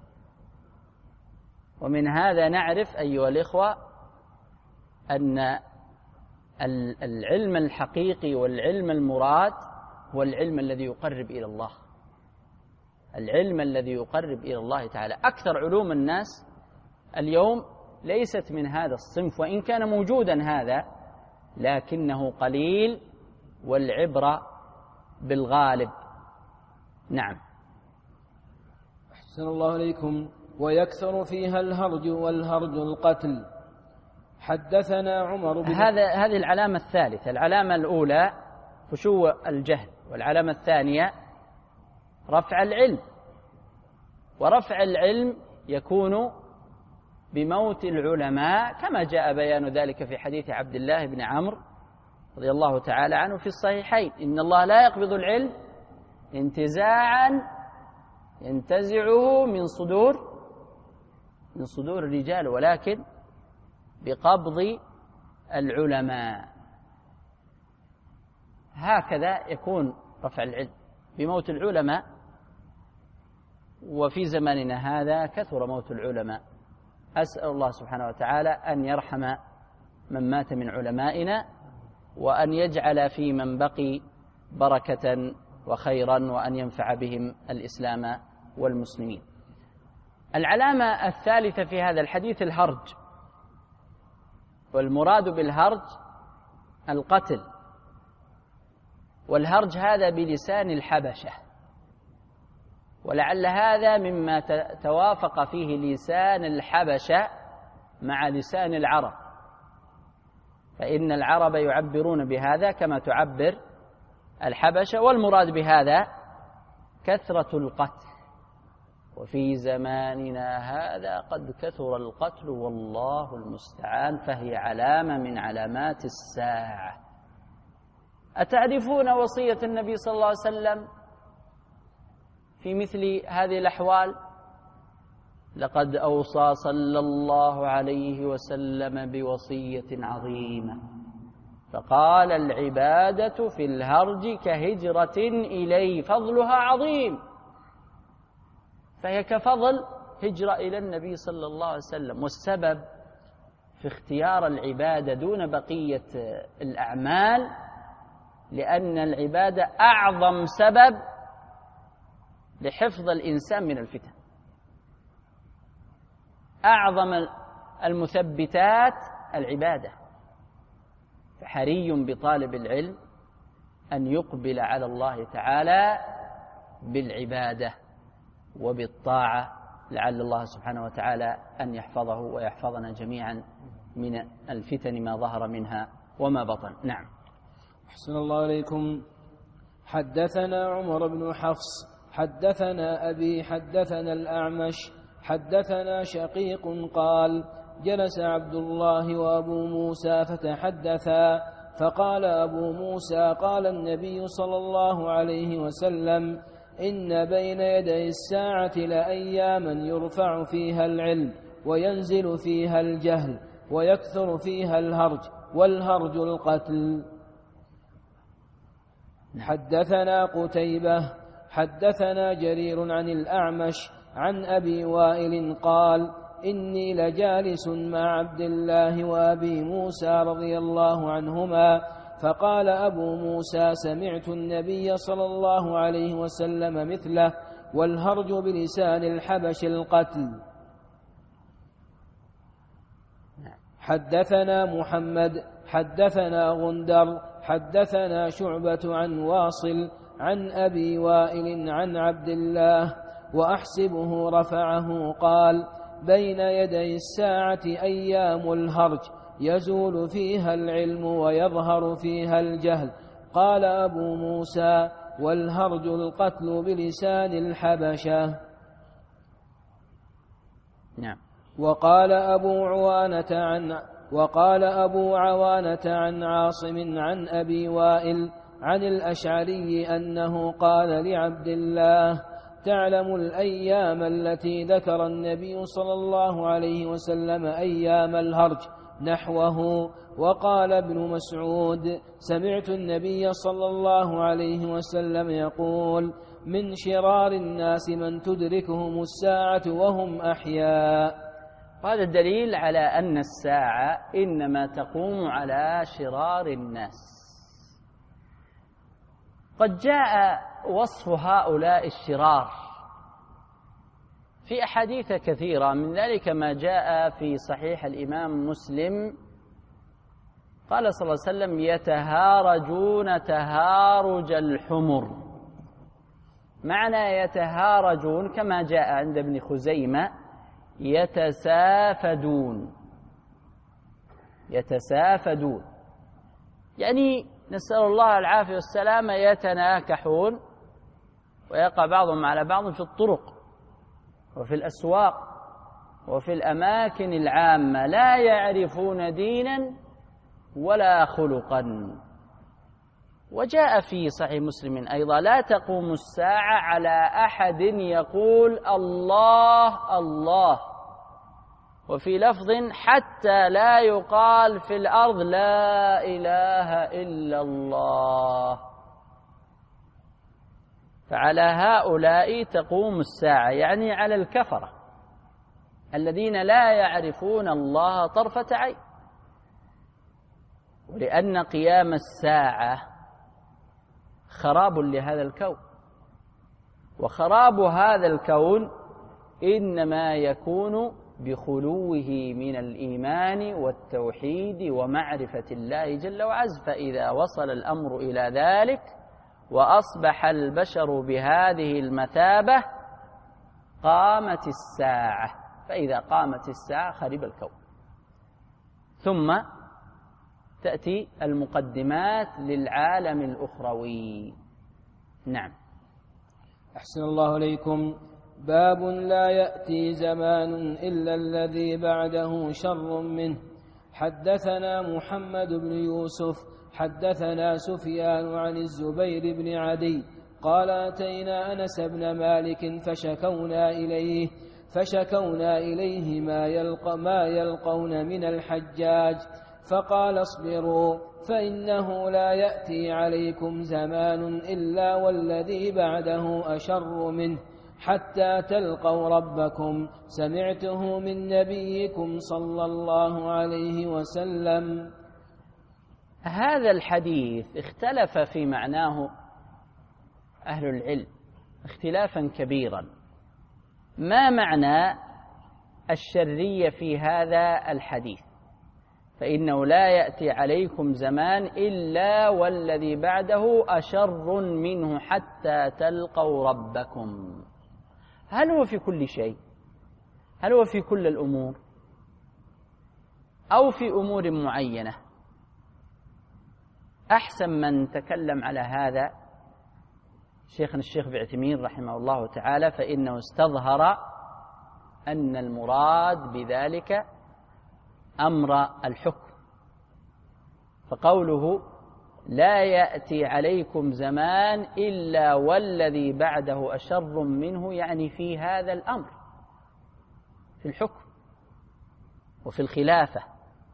ومن هذا نعرف أيها الإخوة أن العلم الحقيقي والعلم المراد هو العلم الذي يقرب إلى الله، العلم الذي يقرب إلى الله تعالى. أكثر علوم الناس اليوم ليست من هذا الصنف، وإن كان موجودا هذا لكنه قليل، والعبرة بالغالب. نعم. أحسن الله عليكم. ويكثر فيها الهرج والهرج القتل. حدثنا عمر بن هذا هذه العلامة الثالثة. العلامة الأولى فشو الجهل، والعلامة الثانية رفع العلم، ورفع العلم يكون بموت العلماء كما جاء بيان ذلك في حديث عبد الله بن عمرو رضي الله تعالى عنه في الصحيحين: إن الله لا يقبض العلم انتزاعا ينتزعه من صدور من صدور الرجال، ولكن بقبض العلماء. هكذا يكون رفع العلم بموت العلماء. وفي زماننا هذا كثر موت العلماء. أسأل الله سبحانه وتعالى أن يرحم من مات من علمائنا، وأن يجعل في من بقي بركة وخيرا، وأن ينفع بهم الإسلام والمسلمين. العلامة الثالثة في هذا الحديث الهرج، والمراد بالهرج القتل. والهرج هذا بلسان الحبشة، ولعل هذا مما توافق فيه لسان الحبشة مع لسان العرب، فإن العرب يعبرون بهذا كما تعبر الحبشة. والمراد بهذا كثرة القتل، وفي زماننا هذا قد كثر القتل والله المستعان، فهي علامة من علامات الساعة. أتعرفون وصية النبي صلى الله عليه وسلم في مثل هذه الأحوال؟ لقد أوصى صلى الله عليه وسلم بوصية عظيمة، فقال: العبادة في الهرج كهجرة إلي، فضلها عظيم. فهي كفضل هجرة إلى النبي صلى الله عليه وسلم. والسبب في اختيار العبادة دون بقية الأعمال لأن العبادة أعظم سبب لحفظ الإنسان من الفتن، أعظم المثبتات العبادة. فحري بطالب العلم أن يقبل على الله تعالى بالعبادة وبالطاعة، لعل الله سبحانه وتعالى أن يحفظه ويحفظنا جميعا من الفتن ما ظهر منها وما بطن. نعم. أحسن الله عليكم. حدثنا عمر بن حفص حدثنا أبي حدثنا الأعمش حدثنا شقيق قال: جلس عبد الله وأبو موسى فتحدثا، فقال أبو موسى: قال النبي صلى الله عليه وسلم: إن بين يدي الساعة لأياما يرفع فيها العلم وينزل فيها الجهل، ويكثر فيها الهرج، والهرج القتل. حدثنا قتيبة حدثنا جرير عن الأعمش عن أبي وائل قال: إني لجالس مع عبد الله وأبي موسى رضي الله عنهما، فقال أبو موسى: سمعت النبي صلى الله عليه وسلم مثله، والهرج بلسان الحبش القتل. حدثنا محمد حدثنا غندر حدثنا شعبة عن واصل عن أبي وائل عن عبد الله وأحسبه رفعه قال: بين يدي الساعة أيام الهرج يزول فيها العلم ويظهر فيها الجهل. قال أبو موسى: والهرج القتل بلسان الحبشة. نعم. وقال أبو عوانة عن وقال أبو عوانة عن عاصم عن أبي وائل عن الأشعري أنه قال لعبد الله: تعلم الأيام التي ذكر النبي صلى الله عليه وسلم أيام الهرج نحوه. وقال ابن مسعود: سمعت النبي صلى الله عليه وسلم يقول: من شرار الناس من تدركهم الساعة وهم أحياء. هذا الدليل على أن الساعة إنما تقوم على شرار الناس. قد جاء وصف هؤلاء الشرار في أحاديث كثيرة، من ذلك ما جاء في صحيح الإمام مسلم قال صلى الله عليه وسلم: يتهارجون تهارج الحمر. معنى يتهارجون كما جاء عند ابن خزيمة: يتسافدون يتسافدون يعني نسأل الله العافية والسلامة، يتناكحون ويقع بعضهم على بعض في الطرق وفي الأسواق وفي الأماكن العامة، لا يعرفون دينا ولا خلقا. وجاء في صحيح مسلم أيضا: لا تقوم الساعة على أحد يقول الله الله، وفي لفظ: حتى لا يقال في الأرض لا إله إلا الله. فعلى هؤلاء تقوم الساعة، يعني على الكفرة الذين لا يعرفون الله طرفة عين. ولأن قيام الساعة خراب لهذا الكون، وخراب هذا الكون إنما يكون بخلوه من الإيمان والتوحيد ومعرفة الله جل وعز. فإذا وصل الأمر إلى ذلك وأصبح البشر بهذه المثابة قامت الساعة. فإذا قامت الساعة خرب الكون. ثم تأتي المقدمات للعالم الأخروي. نعم. أحسن الله إليكم. باب: لا يأتي زمان إلا الذي بعده شر منه. حدثنا محمد بن يوسف حدثنا سفيان عن الزبير بن عدي قال: أتينا أنس بن مالك فشكونا إليه فشكونا إليه ما, يلقى ما يلقون من الحجاج، فقال: اصبروا فإنه لا يأتي عليكم زمان إلا والذي بعده أشر منه حتى تلقوا ربكم. سمعته من نبيكم صلى الله عليه وسلم. هذا الحديث اختلف في معناه أهل العلم اختلافا كبيرا. ما معنى الشرية في هذا الحديث؟ فإنه لا يأتي عليكم زمان إلا والذي بعده أشر منه حتى تلقوا ربكم. هل هو في كل شيء؟ هل هو في كل الأمور؟ أو في أمور معينة؟ أحسن من تكلم على هذا شيخنا الشيخ ابن عثيمين رحمه الله تعالى، فإنه استظهر أن المراد بذلك أمر الحكم. فقوله لا يأتي عليكم زمان إلا والذي بعده أشر منه، يعني في هذا الأمر، في الحكم وفي الخلافة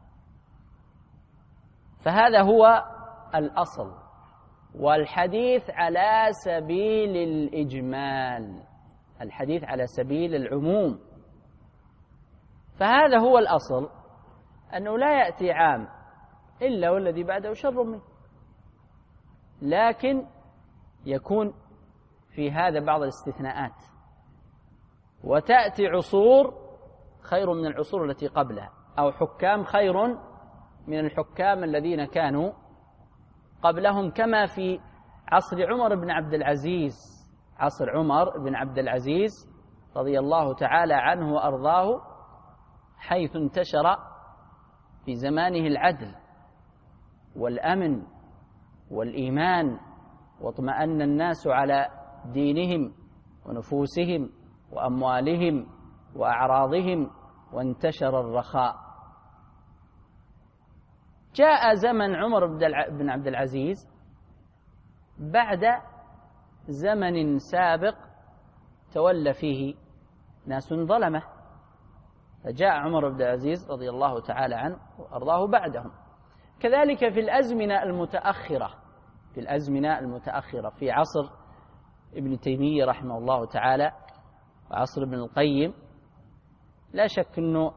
فهذا هو الأصل. والحديث على سبيل الإجمال، الحديث على سبيل العموم. فهذا هو الأصل، أنه لا يأتي عام إلا والذي بعده شر منه، لكن يكون في هذا بعض الاستثناءات، وتأتي عصور خير من العصور التي قبلها، أو حكام خير من الحكام الذين كانوا قبلهم، كما في عصر عمر بن عبد العزيز، عصر عمر بن عبد العزيز رضي الله تعالى عنه وأرضاه، حيث انتشر في زمانه العدل والأمن والإيمان، واطمأن الناس على دينهم ونفوسهم وأموالهم وأعراضهم، وانتشر الرخاء. جاء زمن عمر بن عبد العزيز بعد زمن سابق تولى فيه ناس ظلمة، فجاء عمر بن العزيز رضي الله تعالى عنه وأرضاه بعدهم. كذلك في الأزمنة المتأخرة، في الأزمنة المتأخرة في عصر ابن تيمية رحمه الله تعالى وعصر ابن القيم، لا شك أنه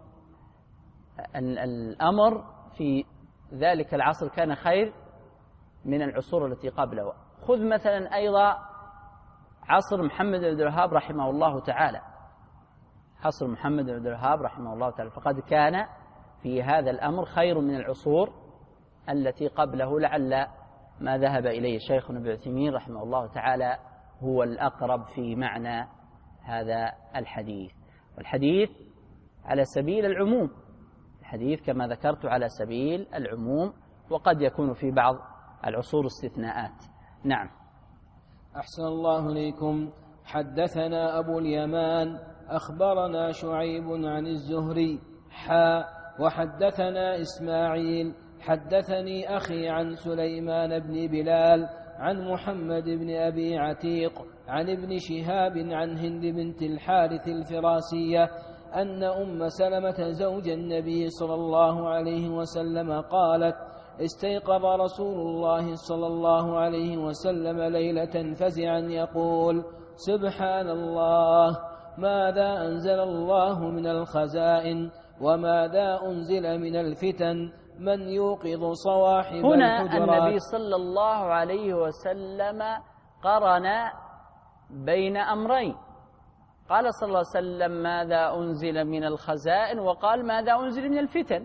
الأمر في ذلك العصر كان خير من العصور التي قبله. خذ مثلا أيضا عصر محمد بن عبد الوهاب رحمه الله تعالى، عصر محمد بن عبد الوهاب رحمه الله تعالى، فقد كان في هذا الأمر خير من العصور التي قبله. لعل ما ذهب إليه شيخنا ابن عثيمين رحمه الله تعالى هو الأقرب في معنى هذا الحديث. والحديث على سبيل العموم، الحديث كما ذكرت على سبيل العموم، وقد يكون في بعض العصور استثناءات. نعم. أحسن الله إليكم. حدثنا أبو اليمان أخبرنا شعيب عن الزهري حا وحدثنا إسماعيل حدثني أخي عن سليمان بن بلال عن محمد بن أبي عتيق عن ابن شهاب عن هند بنت الحارث الفراسية أن أم سلمة زوج النبي صلى الله عليه وسلم قالت: استيقظ رسول الله صلى الله عليه وسلم ليلة فزعا يقول: سبحان الله، ماذا أنزل الله من الخزائن وماذا أنزل من الفتن، من يوقظ صواحب هنا الحجرات. النبي صلى الله عليه وسلم قرن بين أمرين، قال صلى الله عليه وسلم: ماذا أنزل من الخزائن، وقال: ماذا أنزل من الفتن.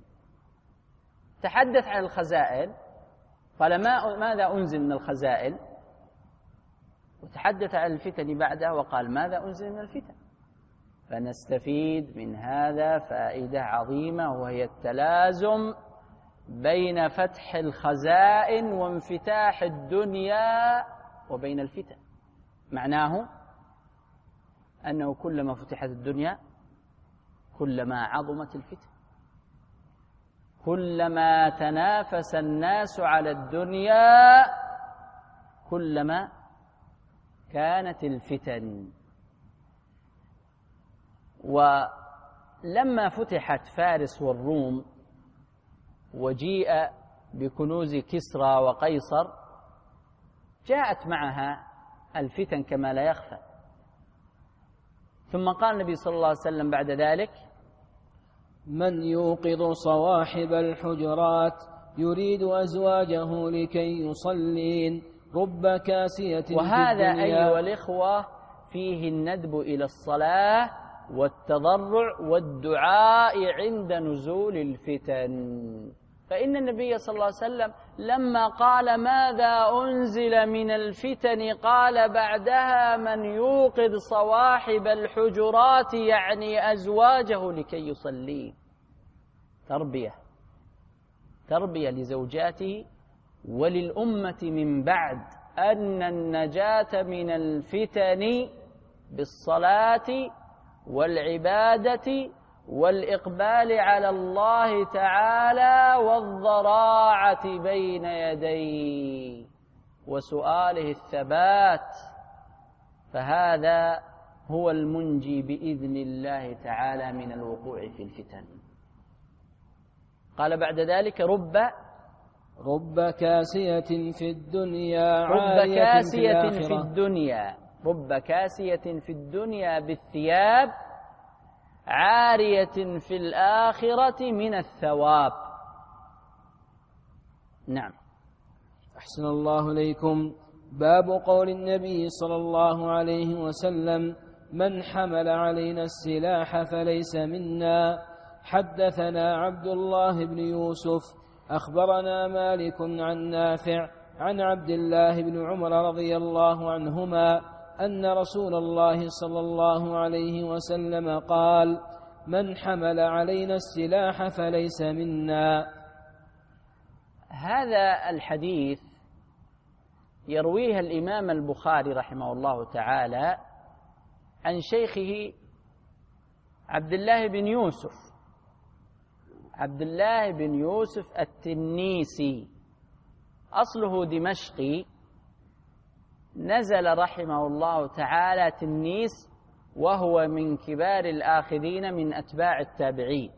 تحدث عن الخزائن، قال: ما ماذا أنزل من الخزائن، وتحدث عن الفتن بعده وقال: ماذا أنزل من الفتن. فنستفيد من هذا فائدة عظيمة، وهي التلازم بين فتح الخزائن وانفتاح الدنيا وبين الفتن. معناه أنه كلما فتحت الدنيا كلما عظمت الفتن، كلما تنافس الناس على الدنيا كلما كانت الفتن. ولما فتحت فارس والروم وجيء بكنوز كسرى وقيصر، جاءت معها الفتن كما لا يخفى. ثم قال النبي صلى الله عليه وسلم بعد ذلك: من يوقظ صواحب الحجرات يريد أزواجه لكي يصلين، رب كاسية. وهذا أيها الإخوة فيه الندب إلى الصلاة والتضرع والدعاء عند نزول الفتن. فإن النبي صلى الله عليه وسلم لما قال: ماذا أنزل من الفتن، قال بعدها: من يوقظ صواحب الحجرات، يعني أزواجه لكي يصلي. تربية تربية لزوجاته وللأمة من بعد، أن النجاة من الفتن بالصلاة والعبادة والإقبال على الله تعالى والضراعة بين يديه وسؤاله الثبات، فهذا هو المنجي بإذن الله تعالى من الوقوع في الفتن. قال بعد ذلك: رب رب كاسية في الدنيا رب عارية كاسية في, في الدنيا رب كاسية في الدنيا بالثياب عارية في الآخرة من الثواب. نعم. أحسن الله إليكم. باب قول النبي صلى الله عليه وسلم: من حمل علينا السلاح فليس منا. حدثنا عبد الله بن يوسف أخبرنا مالك عن نافع عن عبد الله بن عمر رضي الله عنهما أن رسول الله صلى الله عليه وسلم قال: من حمل علينا السلاح فليس منا. هذا الحديث يرويه الإمام البخاري رحمه الله تعالى عن شيخه عبد الله بن يوسف عبد الله بن يوسف التنيسي، أصله دمشقي، نزل رحمه الله تعالى تنيس، وهو من كبار الآخذين من أتباع التابعين،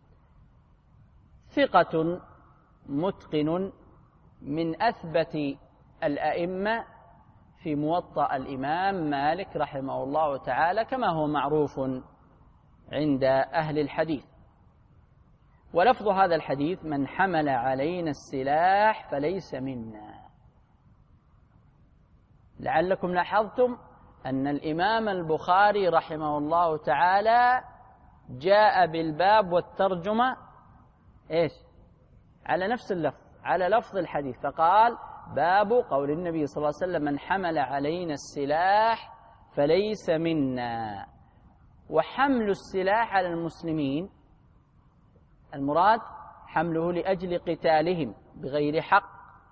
ثقة متقن من أثبت الأئمة في موطأ الإمام مالك رحمه الله تعالى، كما هو معروف عند أهل الحديث. ولفظ هذا الحديث: من حمل علينا السلاح فليس منا. لعلكم لاحظتم أن الإمام البخاري رحمه الله تعالى جاء بالباب والترجمة إيش؟ على نفس اللفظ، على لفظ الحديث، فقال: باب قول النبي صلى الله عليه وسلم: من حمل علينا السلاح فليس منا. وحمل السلاح على المسلمين المراد حمله لأجل قتالهم بغير حق،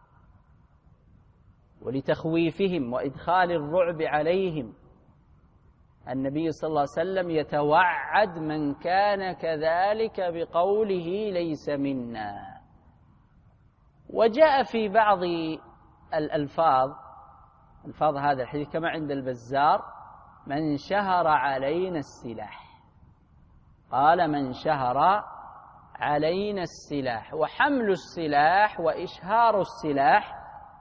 ولتخويفهم وإدخال الرعب عليهم. النبي صلى الله عليه وسلم يتوعد من كان كذلك بقوله: ليس منا. وجاء في بعض الألفاظ ألفاظ هذا الحديث كما عند البزار: من شهر علينا السلاح. قال: من شهر علينا السلاح. وحمل السلاح وإشهار السلاح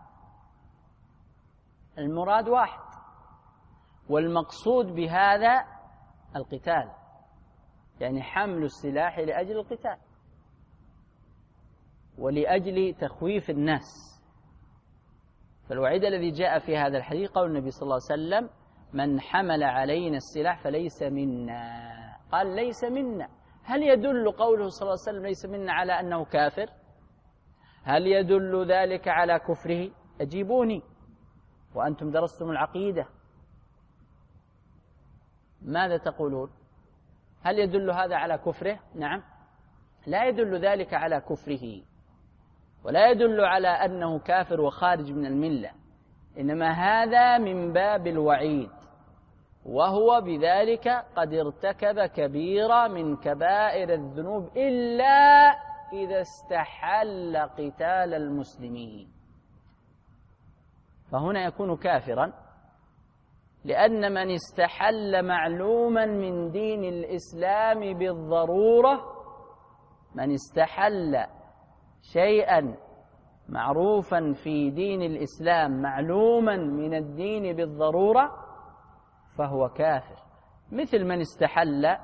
المراد واحد، والمقصود بهذا القتال، يعني حمل السلاح لأجل القتال ولأجل تخويف الناس. فالوعيد الذي جاء في هذا الحديث قول النبي صلى الله عليه وسلم: من حمل علينا السلاح فليس منا. قال: ليس منا. هل يدل قوله صلى الله عليه وسلم ليس منا على أنه كافر؟ هل يدل ذلك على كفره؟ أجيبوني وأنتم درستم العقيدة، ماذا تقولون؟ هل يدل هذا على كفره؟ نعم، لا يدل ذلك على كفره، ولا يدل على أنه كافر وخارج من الملة، إنما هذا من باب الوعيد، وهو بذلك قد ارتكب كبيرة من كبائر الذنوب إلا إذا استحل قتال المسلمين، فهنا يكون كافرا، لأن من استحل معلوما من دين الإسلام بالضرورة، من استحل شيئا معروفا في دين الإسلام معلوما من الدين بالضرورة فهو كافر، مثل من استحل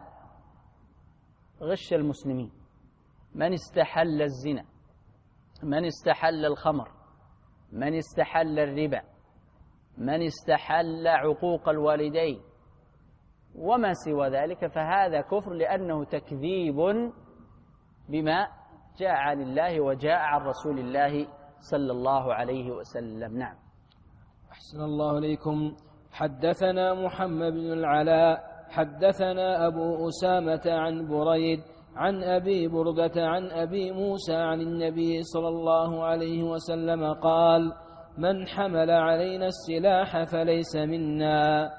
غش المسلمين، من استحل الزنا، من استحل الخمر، من استحل الربا، من استحل عقوق الوالدين وما سوى ذلك، فهذا كفر، لأنه تكذيب بما جاء عن الله وجاء عن رسول الله صلى الله عليه وسلم. نعم. أحسن الله إليكم. حدثنا محمد بن العلاء حدثنا أبو أسامة عن بريد عن أبي بردة عن أبي موسى عن النبي صلى الله عليه وسلم قال: من حمل علينا السلاح فليس منا.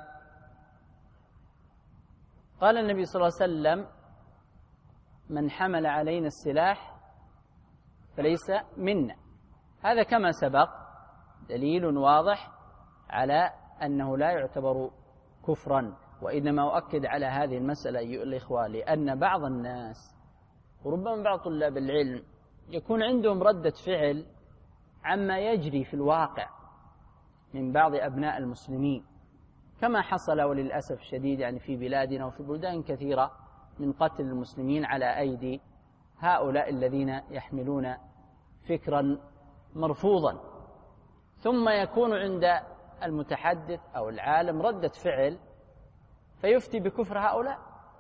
قال النبي صلى الله عليه وسلم: من حمل علينا السلاح فليس منا. هذا كما سبق دليل واضح على أنه لا يعتبر كفرا، وإنما أؤكد على هذه المسألة أيها الإخوة، لأن بعض الناس وربما بعض طلاب العلم يكون عندهم ردة فعل عما يجري في الواقع من بعض أبناء المسلمين، كما حصل وللأسف الشديد يعني في بلادنا وفي بلدان كثيرة من قتل المسلمين على أيدي هؤلاء الذين يحملون فكرا مرفوضا، ثم يكون عند المتحدث أو العالم ردة فعل فيفتي بكفر هؤلاء،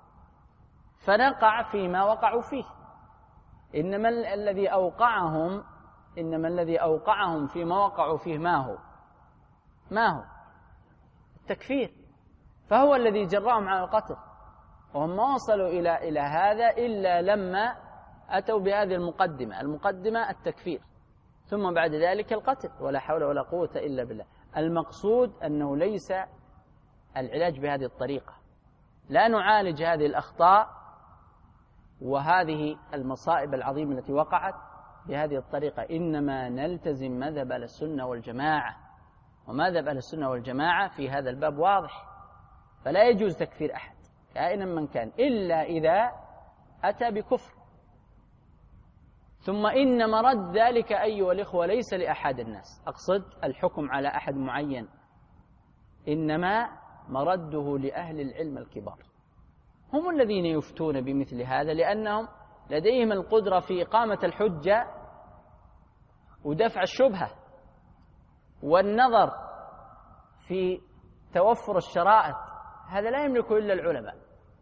فنقع فيما وقعوا فيه. إنما الذي أوقعهم إنما الذي أوقعهم فيما وقعوا فيه ما هو ما هو التكفير، فهو الذي جرأهم على القتل، وهم ما وصلوا إلى إلى هذا إلا لما أتوا بهذه المقدمة المقدمة التكفير، ثم بعد ذلك القتل، ولا حول ولا قوة إلا بالله. المقصود أنه ليس العلاج بهذه الطريقة، لا نعالج هذه الأخطاء وهذه المصائب العظيمة التي وقعت بهذه الطريقة، إنما نلتزم مذهب أهل السنة والجماعة، ومذهب أهل السنة والجماعة في هذا الباب واضح، فلا يجوز تكفير أحد كائنا من كان إلا إذا أتى بكفر. ثم إن مرد ذلك أيها الإخوة ليس لأحد الناس، أقصد الحكم على أحد معين، إنما مرده لأهل العلم الكبار، هم الذين يفتون بمثل هذا، لأنهم لديهم القدرة في إقامة الحجة ودفع الشبهة والنظر في توفر الشرائط، هذا لا يملكه إلا العلماء.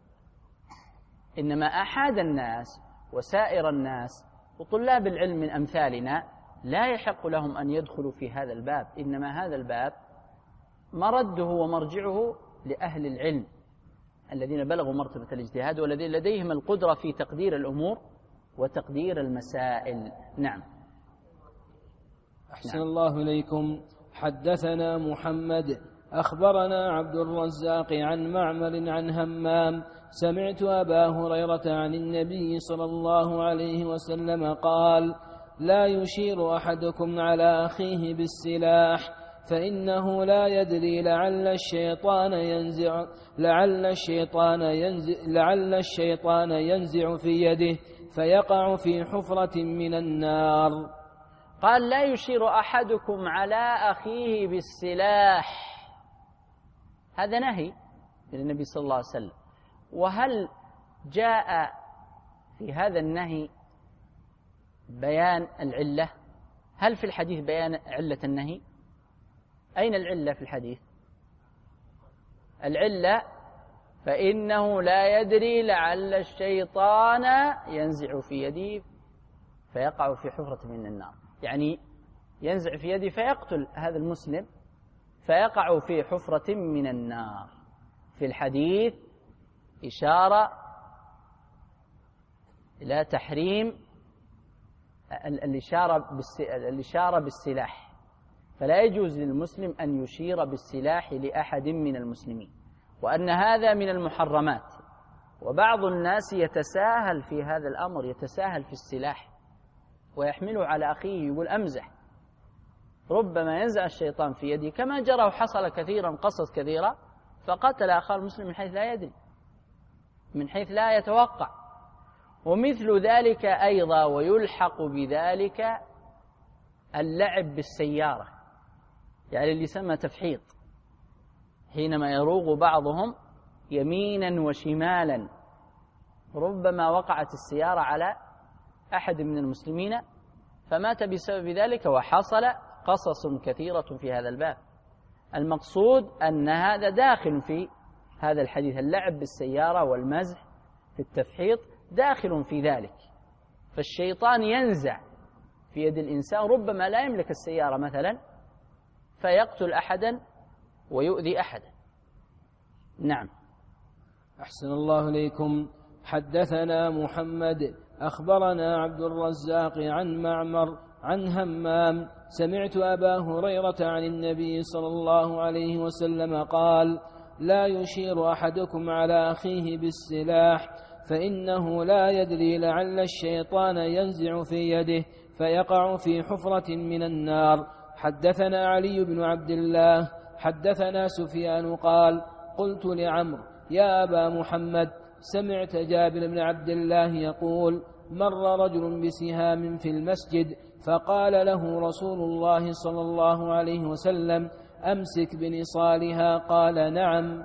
إنما أحد الناس وسائر الناس وطلاب العلم من أمثالنا لا يحق لهم أن يدخلوا في هذا الباب، إنما هذا الباب مرده ومرجعه لأهل العلم الذين بلغوا مرتبة الاجتهاد والذين لديهم القدرة في تقدير الأمور وتقدير المسائل. نعم. أحسن نعم. الله إليكم. حدثنا محمد أخبرنا عبد الرزاق عن معمر عن همام سمعت أبا هريرة عن النبي صلى الله عليه وسلم قال: لا يشير أحدكم على أخيه بالسلاح فإنه لا يدري لعل الشيطان ينزع لعل الشيطان ينزع لعل الشيطان ينزع في يده فيقع في حفرة من النار. قال: لا يشير أحدكم على أخيه بالسلاح، هذا نهي من النبي صلى الله عليه وسلم. وهل جاء في هذا النهي بيان العلة؟ هل في الحديث بيان علة النهي؟ أين العلة في الحديث؟ العلة فإنه لا يدري لعل الشيطان ينزع في يده فيقع في حفرة من النار، يعني ينزع في يده فيقتل هذا المسلم فيقع في حفرة من النار. في الحديث إشارة إلى تحريم الإشارة بالسلاح، فلا يجوز للمسلم أن يشير بالسلاح لأحد من المسلمين، وأن هذا من المحرمات. وبعض الناس يتساهل في هذا الأمر، يتساهل في السلاح ويحمله على أخيه، يقول أمزح، ربما ينزع الشيطان في يده، كما جرى وحصل كثيرا قصص كثيرة، فقتل أخاه المسلم من حيث لا يدري، من حيث لا يتوقع. ومثل ذلك أيضا ويلحق بذلك اللعب بالسيارة، يعني اللي يسمى تفحيط، حينما يروغ بعضهم يمينا وشمالا، ربما وقعت السيارة على أحد من المسلمين فمات بسبب ذلك، وحصل قصص كثيرة في هذا الباب. المقصود أن هذا داخل في هذا الحديث، اللعب بالسيارة والمزح في التفحيط داخل في ذلك، فالشيطان ينزع في يد الإنسان، ربما لا يملك السيارة مثلا فيقتل أحدا ويؤذي أحدا. نعم. أحسن الله إليكم. حدثنا محمد أخبرنا عبد الرزاق عن معمر عن همام سمعت أبا هريرة عن النبي صلى الله عليه وسلم قال: لا يشير أحدكم على أخيه بالسلاح فإنه لا يدري لعل الشيطان ينزع في يده فيقع في حفرة من النار. حدثنا علي بن عبد الله حدثنا سفيان قال: قلت لعمرو: يا أبا محمد، سمعت جابر بن عبد الله يقول: مر رجل بسهام في المسجد فقال له رسول الله صلى الله عليه وسلم أمسك بنصالها قال نعم.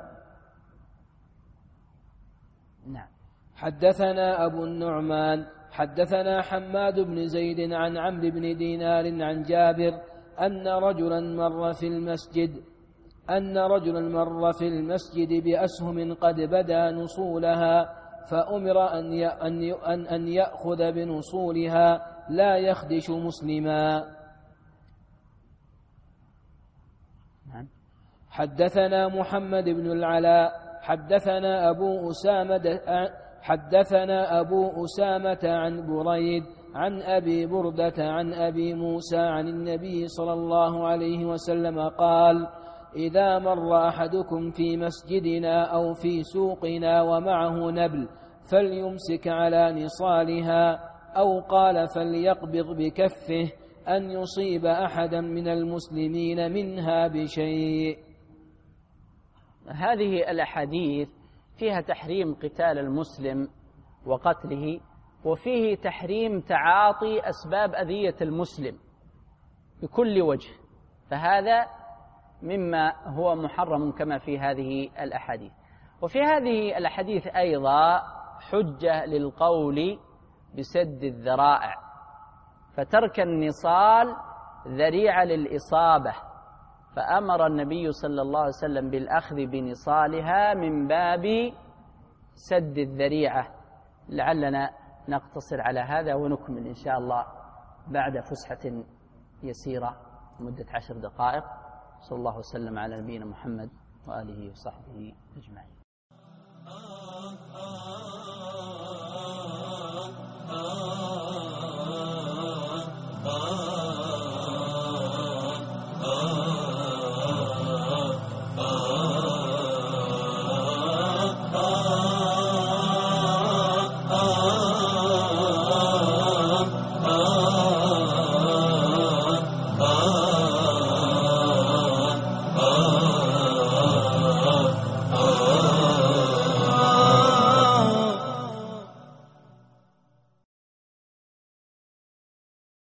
نعم. حدثنا أبو النعمان حدثنا حماد بن زيد عن عمرو بن دينار عن جابر أن رجلا مر في المسجد أن رجلا مر في المسجد بأسهم قد بدا نصولها فأمر أن أن أن يأخذ بنصولها لا يخدش مسلما. حدثنا محمد بن العلاء حدثنا أبو أسامة حدثنا أبو أسامة عن بريد عن أبي بردة عن أبي موسى عن النبي صلى الله عليه وسلم قال إذا مر أحدكم في مسجدنا أو في سوقنا ومعه نبل فليمسك على نصالها أو قال فليقبض بكفه أن يصيب أحدا من المسلمين منها بشيء. هذه الأحاديث فيها تحريم قتال المسلم وقتله، وفيه تحريم تعاطي أسباب أذية المسلم بكل وجه، فهذا مما هو محرم كما في هذه الأحاديث. وفي هذه الأحاديث أيضا حجة للقول بسد الذرائع، فترك النصال ذريعة للإصابة، فأمر النبي صلى الله عليه وسلم بالأخذ بنصالها من باب سد الذريعة. لعلنا نقتصر على هذا ونكمل إن شاء الله بعد فسحة يسيرة مدة عشر دقائق. صلى الله وسلم على نبينا محمد وآله وصحبه أجمعين.